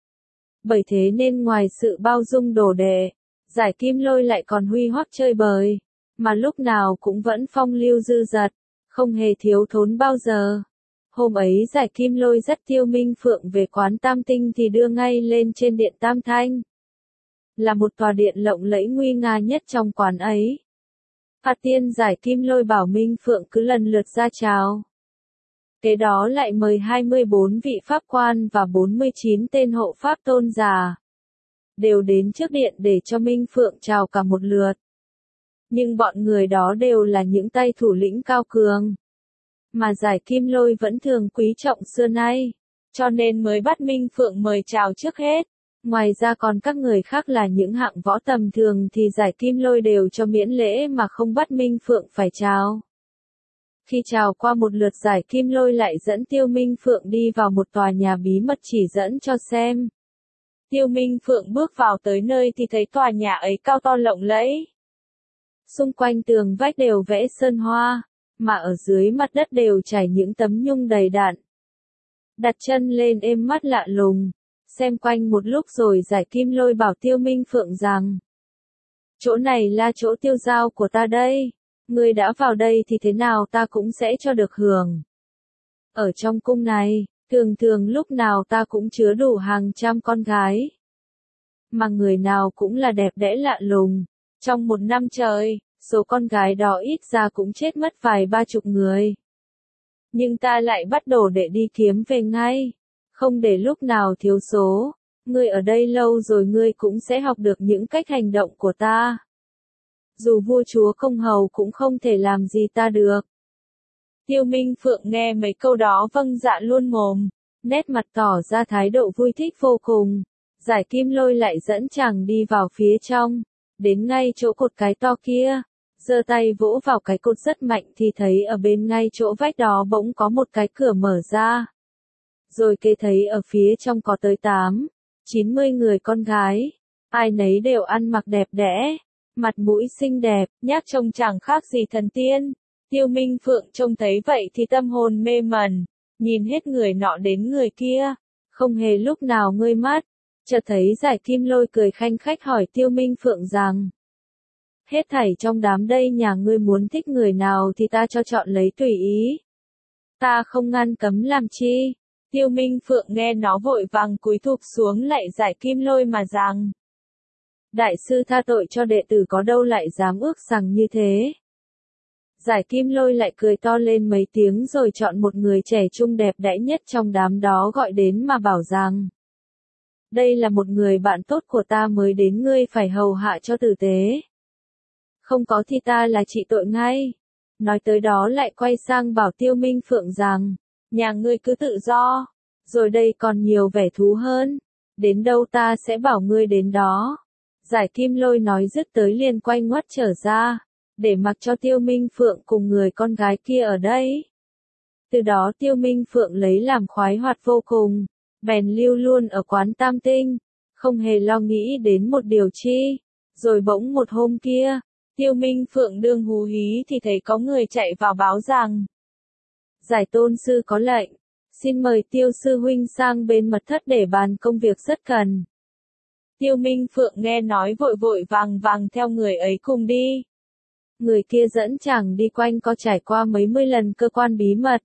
Bởi thế nên ngoài sự bao dung đồ đệ, Giải Kim Lôi lại còn huy hoắc chơi bời, mà lúc nào cũng vẫn phong lưu dư dật, không hề thiếu thốn bao giờ. Hôm ấy Giải Kim Lôi dắt Tiêu Minh Phượng về quán Tam Tinh thì đưa ngay lên trên điện Tam Thanh. Là một tòa điện lộng lẫy nguy nga nhất trong quán ấy. Phạt tiên Giải Kim Lôi bảo Minh Phượng cứ lần lượt ra chào. Kế đó lại mời 24 vị pháp quan và 49 tên hộ pháp tôn giả đều đến trước điện để cho Minh Phượng chào cả một lượt. Nhưng bọn người đó đều là những tay thủ lĩnh cao cường, mà Giải Kim Lôi vẫn thường quý trọng xưa nay, cho nên mới bắt Minh Phượng mời chào trước hết. Ngoài ra còn các người khác là những hạng võ tầm thường thì Giải Kim Lôi đều cho miễn lễ mà không bắt Minh Phượng phải chào. Khi chào qua một lượt Giải Kim Lôi lại dẫn Tiêu Minh Phượng đi vào một tòa nhà bí mật chỉ dẫn cho xem. Tiêu Minh Phượng bước vào tới nơi thì thấy tòa nhà ấy cao to lộng lẫy. Xung quanh tường vách đều vẽ sơn hoa, mà ở dưới mặt đất đều trải những tấm nhung đầy đặn. Đặt chân lên êm mắt lạ lùng, xem quanh một lúc rồi Giải Kim Lôi bảo Tiêu Minh Phượng rằng: chỗ này là chỗ tiêu giao của ta đây, ngươi đã vào đây thì thế nào ta cũng sẽ cho được hưởng. Ở trong cung này, thường thường lúc nào ta cũng chứa đủ hàng trăm con gái. Mà người nào cũng là đẹp đẽ lạ lùng, trong một năm trời, số con gái đó ít ra cũng chết mất vài 30 người. Nhưng ta lại bắt đồ để đi kiếm về ngay, không để lúc nào thiếu số. Ngươi ở đây lâu rồi ngươi cũng sẽ học được những cách hành động của ta. Dù vua chúa công hầu cũng không thể làm gì ta được. Tiêu Minh Phượng nghe mấy câu đó vâng dạ luôn mồm, nét mặt tỏ ra thái độ vui thích vô cùng. Giải Kim Lôi lại dẫn chàng đi vào phía trong, đến ngay chỗ cột cái to kia, giơ tay vỗ vào cái cột rất mạnh thì thấy ở bên ngay chỗ vách đó bỗng có một cái cửa mở ra. Rồi kế thấy ở phía trong có tới 80-90 người con gái, ai nấy đều ăn mặc đẹp đẽ, mặt mũi xinh đẹp, nhác trông chẳng khác gì thần tiên. Tiêu Minh Phượng trông thấy vậy thì tâm hồn mê mẩn, nhìn hết người nọ đến người kia, không hề lúc nào ngơi mắt. Chợt thấy Giải Kim Lôi cười khanh khách hỏi Tiêu Minh Phượng rằng: hết thảy trong đám đây nhà ngươi muốn thích người nào thì ta cho chọn lấy tùy ý. Ta không ngăn cấm làm chi. Tiêu Minh Phượng nghe nó vội vàng cúi thụp xuống lạy Giải Kim Lôi mà rằng: Đại sư tha tội cho đệ tử, có đâu lại dám ước rằng như thế. Giải Kim Lôi lại cười to lên mấy tiếng rồi chọn một người trẻ trung đẹp đẽ nhất trong đám đó gọi đến mà bảo rằng: Đây là một người bạn tốt của ta mới đến, ngươi phải hầu hạ cho tử tế. Không có thì ta là trị tội ngay. Nói tới đó lại quay sang bảo Tiêu Minh Phượng rằng: Nhà ngươi cứ tự do, rồi đây còn nhiều vẻ thú hơn. Đến đâu ta sẽ bảo ngươi đến đó. Giải Kim Lôi nói dứt tới liền quay ngoắt trở ra, để mặc cho Tiêu Minh Phượng cùng người con gái kia ở đây. Từ đó Tiêu Minh Phượng lấy làm khoái hoạt vô cùng, bèn lưu luôn ở quán Tam Tinh, không hề lo nghĩ đến một điều chi. Rồi bỗng một hôm kia, Tiêu Minh Phượng đương hú hí thì thấy có người chạy vào báo rằng: Giải tôn sư có lệnh, xin mời Tiêu sư huynh sang bên mật thất để bàn công việc rất cần. Tiêu Minh Phượng nghe nói vội vội vàng vàng theo người ấy cùng đi. Người kia dẫn chàng đi quanh co trải qua mấy mươi lần cơ quan bí mật.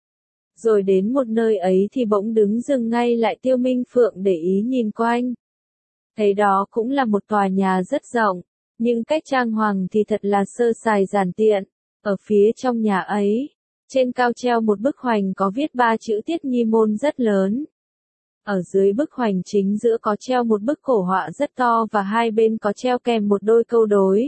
Rồi đến một nơi ấy thì bỗng đứng dừng ngay lại. Tiêu Minh Phượng để ý nhìn quanh. Thấy đó cũng là một tòa nhà rất rộng, nhưng cách trang hoàng thì thật là sơ sài giản tiện. Ở phía trong nhà ấy, trên cao treo một bức hoành có viết 3 chữ Tiết Nhi Môn rất lớn. Ở dưới bức hoành chính giữa có treo một bức cổ họa rất to và hai bên có treo kèm một đôi câu đối.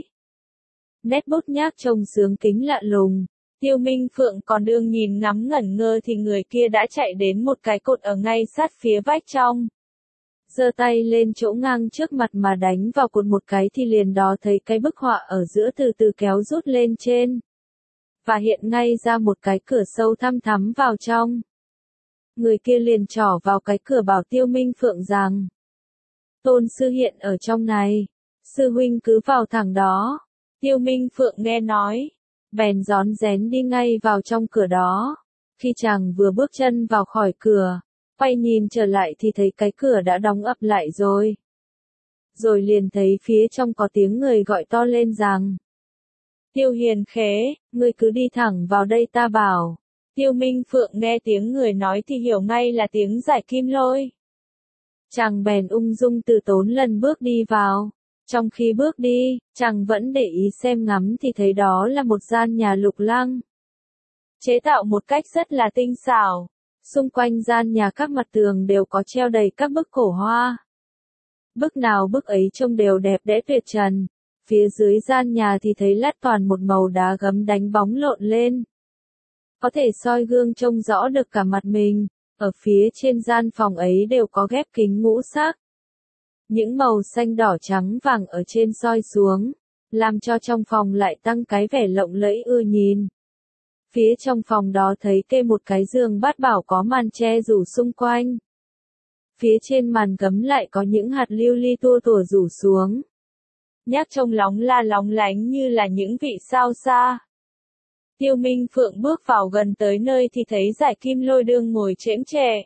Nét bút nhác trông sướng kính lạ lùng. Tiêu Minh Phượng còn đương nhìn ngắm ngẩn ngơ thì người kia đã chạy đến một cái cột ở ngay sát phía vách trong. Giơ tay lên chỗ ngang trước mặt mà đánh vào cột một cái thì liền đó thấy cái bức họa ở giữa từ từ kéo rút lên trên. Và hiện ngay ra một cái cửa sâu thăm thắm vào trong. Người kia liền trỏ vào cái cửa bảo Tiêu Minh Phượng rằng: Tôn sư hiện ở trong này, sư huynh cứ vào thẳng đó. Tiêu Minh Phượng nghe nói, bèn rón rén đi ngay vào trong cửa đó. Khi chàng vừa bước chân vào khỏi cửa, quay nhìn trở lại thì thấy cái cửa đã đóng ập lại rồi. Rồi liền thấy phía trong có tiếng người gọi to lên rằng: Tiêu Hiền Khế, ngươi cứ đi thẳng vào đây ta bảo. Tiêu Minh Phượng nghe tiếng người nói thì hiểu ngay là tiếng Giải Kim Lôi. Chàng bèn ung dung từ tốn lần bước đi vào. Trong khi bước đi, chàng vẫn để ý xem ngắm thì thấy đó là một gian nhà lục lăng. Chế tạo một cách rất là tinh xảo. Xung quanh gian nhà các mặt tường đều có treo đầy các bức cổ hoa. Bức nào bức ấy trông đều đẹp đẽ tuyệt trần. Phía dưới gian nhà thì thấy lát toàn một màu đá gấm đánh bóng lộn lên. Có thể soi gương trông rõ được cả mặt mình. Ở phía trên gian phòng ấy đều có ghép kính ngũ sắc. Những màu xanh đỏ trắng vàng ở trên soi xuống, làm cho trong phòng lại tăng cái vẻ lộng lẫy ưa nhìn. Phía trong phòng đó thấy kê một cái giường bát bảo có màn che rủ xung quanh. Phía trên màn gấm lại có những hạt lưu ly tua tủa rủ xuống. Nhác trông lóng la lóng lánh như là những vị sao xa. Tiêu Minh Phượng bước vào gần tới nơi thì thấy Giải Kim Lôi đương ngồi chễm chệ.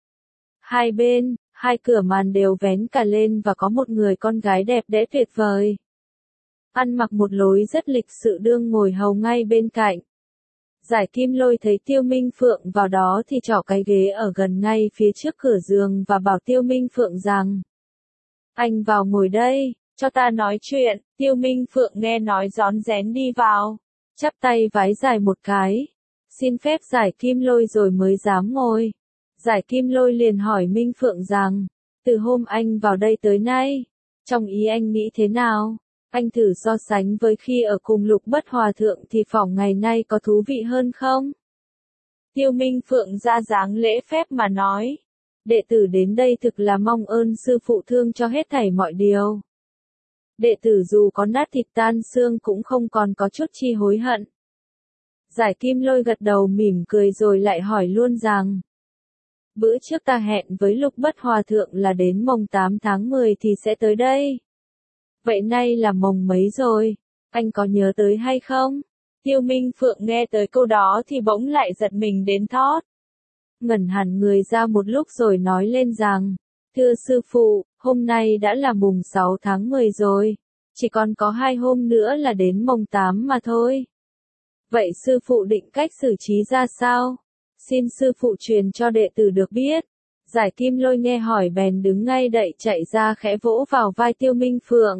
Hai bên, hai cửa màn đều vén cả lên và có một người con gái đẹp đẽ tuyệt vời. Ăn mặc một lối rất lịch sự đương ngồi hầu ngay bên cạnh. Giải Kim Lôi thấy Tiêu Minh Phượng vào đó thì trỏ cái ghế ở gần ngay phía trước cửa giường và bảo Tiêu Minh Phượng rằng: Anh vào ngồi đây, cho ta nói chuyện. Tiêu Minh Phượng nghe nói rón rén đi vào, chắp tay vái Giải một cái, xin phép Giải Kim Lôi rồi mới dám ngồi. Giải Kim Lôi liền hỏi Minh Phượng rằng: Từ hôm anh vào đây tới nay, trong ý anh nghĩ thế nào? Anh thử so sánh với khi ở cùng Lục Bất Hòa Thượng thì phỏng ngày nay có thú vị hơn không? Tiêu Minh Phượng ra dáng lễ phép mà nói: Đệ tử đến đây thực là mong ơn sư phụ thương cho hết thảy mọi điều. Đệ tử dù có nát thịt tan xương cũng không còn có chút chi hối hận. Giải Kim Lôi gật đầu mỉm cười rồi lại hỏi luôn rằng: Bữa trước ta hẹn với Lục Bất Hòa Thượng là đến mồng 8 tháng 10 thì sẽ tới đây. Vậy nay là mồng mấy rồi? Anh có nhớ tới hay không? Tiêu Minh Phượng nghe tới câu đó thì bỗng lại giật mình đến thót. Ngẩn hẳn người ra một lúc rồi nói lên rằng: Thưa sư phụ, hôm nay đã là mùng 6 tháng 10 rồi. Chỉ còn có 2 hôm nữa là đến mồng 8 mà thôi. Vậy sư phụ định cách xử trí ra sao? Xin sư phụ truyền cho đệ tử được biết. Giải Kim Lôi nghe hỏi bèn đứng ngay đậy chạy ra khẽ vỗ vào vai Tiêu Minh Phượng.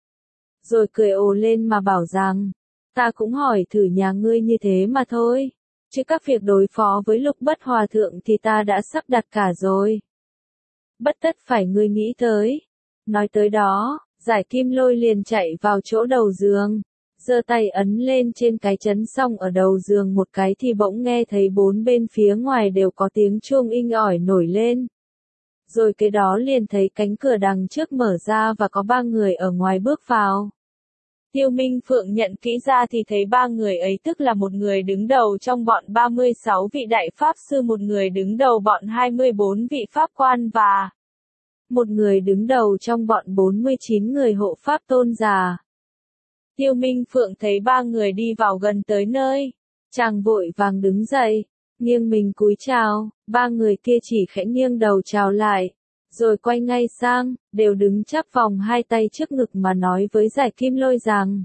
Rồi cười ồ lên mà bảo rằng, ta cũng hỏi thử nhà ngươi như thế mà thôi, chứ các việc đối phó với Lục Bất Hòa Thượng thì ta đã sắp đặt cả rồi. Bất tất phải ngươi nghĩ tới. Nói tới đó, Giải Kim Lôi liền chạy vào chỗ đầu giường, giơ tay ấn lên trên cái chấn xong ở đầu giường một cái thì bỗng nghe thấy bốn bên phía ngoài đều có tiếng chuông inh ỏi nổi lên. Rồi cái đó liền thấy cánh cửa đằng trước mở ra và có ba người ở ngoài bước vào. Tiêu Minh Phượng nhận kỹ ra thì thấy ba người ấy tức là một người đứng đầu trong bọn 36 vị đại pháp sư, một người đứng đầu bọn 24 vị pháp quan và một người đứng đầu trong bọn 49 người hộ pháp tôn giả. Tiêu Minh Phượng thấy ba người đi vào gần tới nơi, chàng vội vàng đứng dậy, nghiêng mình cúi chào, ba người kia chỉ khẽ nghiêng đầu chào lại, rồi quay ngay sang, đều đứng chắp vòng hai tay trước ngực mà nói với Giải Kim Lôi rằng: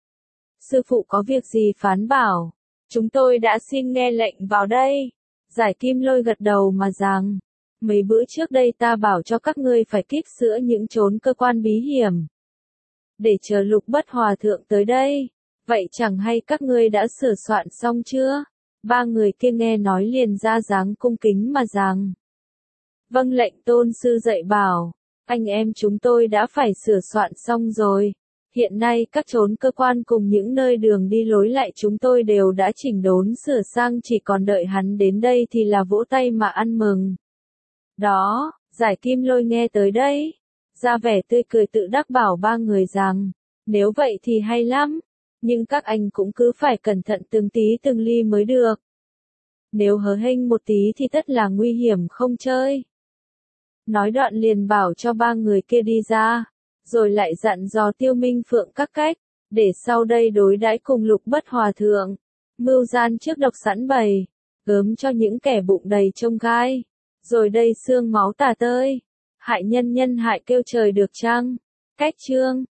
Sư phụ có việc gì phán bảo, chúng tôi đã xin nghe lệnh vào đây. Giải Kim Lôi gật đầu mà rằng: Mấy bữa trước đây ta bảo cho các ngươi phải kích sữa những chốn cơ quan bí hiểm, để chờ Lục Bất Hòa Thượng tới đây. Vậy chẳng hay các ngươi đã sửa soạn xong chưa? Ba người kia nghe nói liền ra dáng cung kính mà rằng: Vâng lệnh tôn sư dạy bảo, anh em chúng tôi đã phải sửa soạn xong rồi. Hiện nay các chốn cơ quan cùng những nơi đường đi lối lại chúng tôi đều đã chỉnh đốn sửa sang, chỉ còn đợi hắn đến đây thì là vỗ tay mà ăn mừng. Đó, Giải Kim Lôi nghe tới đây, ra vẻ tươi cười tự đắc bảo ba người rằng, nếu vậy thì hay lắm, nhưng các anh cũng cứ phải cẩn thận từng tí từng ly mới được. Nếu hớ hênh một tí thì tất là nguy hiểm không chơi. Nói đoạn liền bảo cho ba người kia đi ra, rồi lại dặn dò Tiêu Minh Phượng các cách, để sau đây đối đãi cùng Lục Bất Hòa Thượng, mưu gian trước độc sẵn bày, gớm cho những kẻ bụng đầy trông gai, rồi đây xương máu tả tơi, hại nhân nhân hại kêu trời được chăng? Cách chương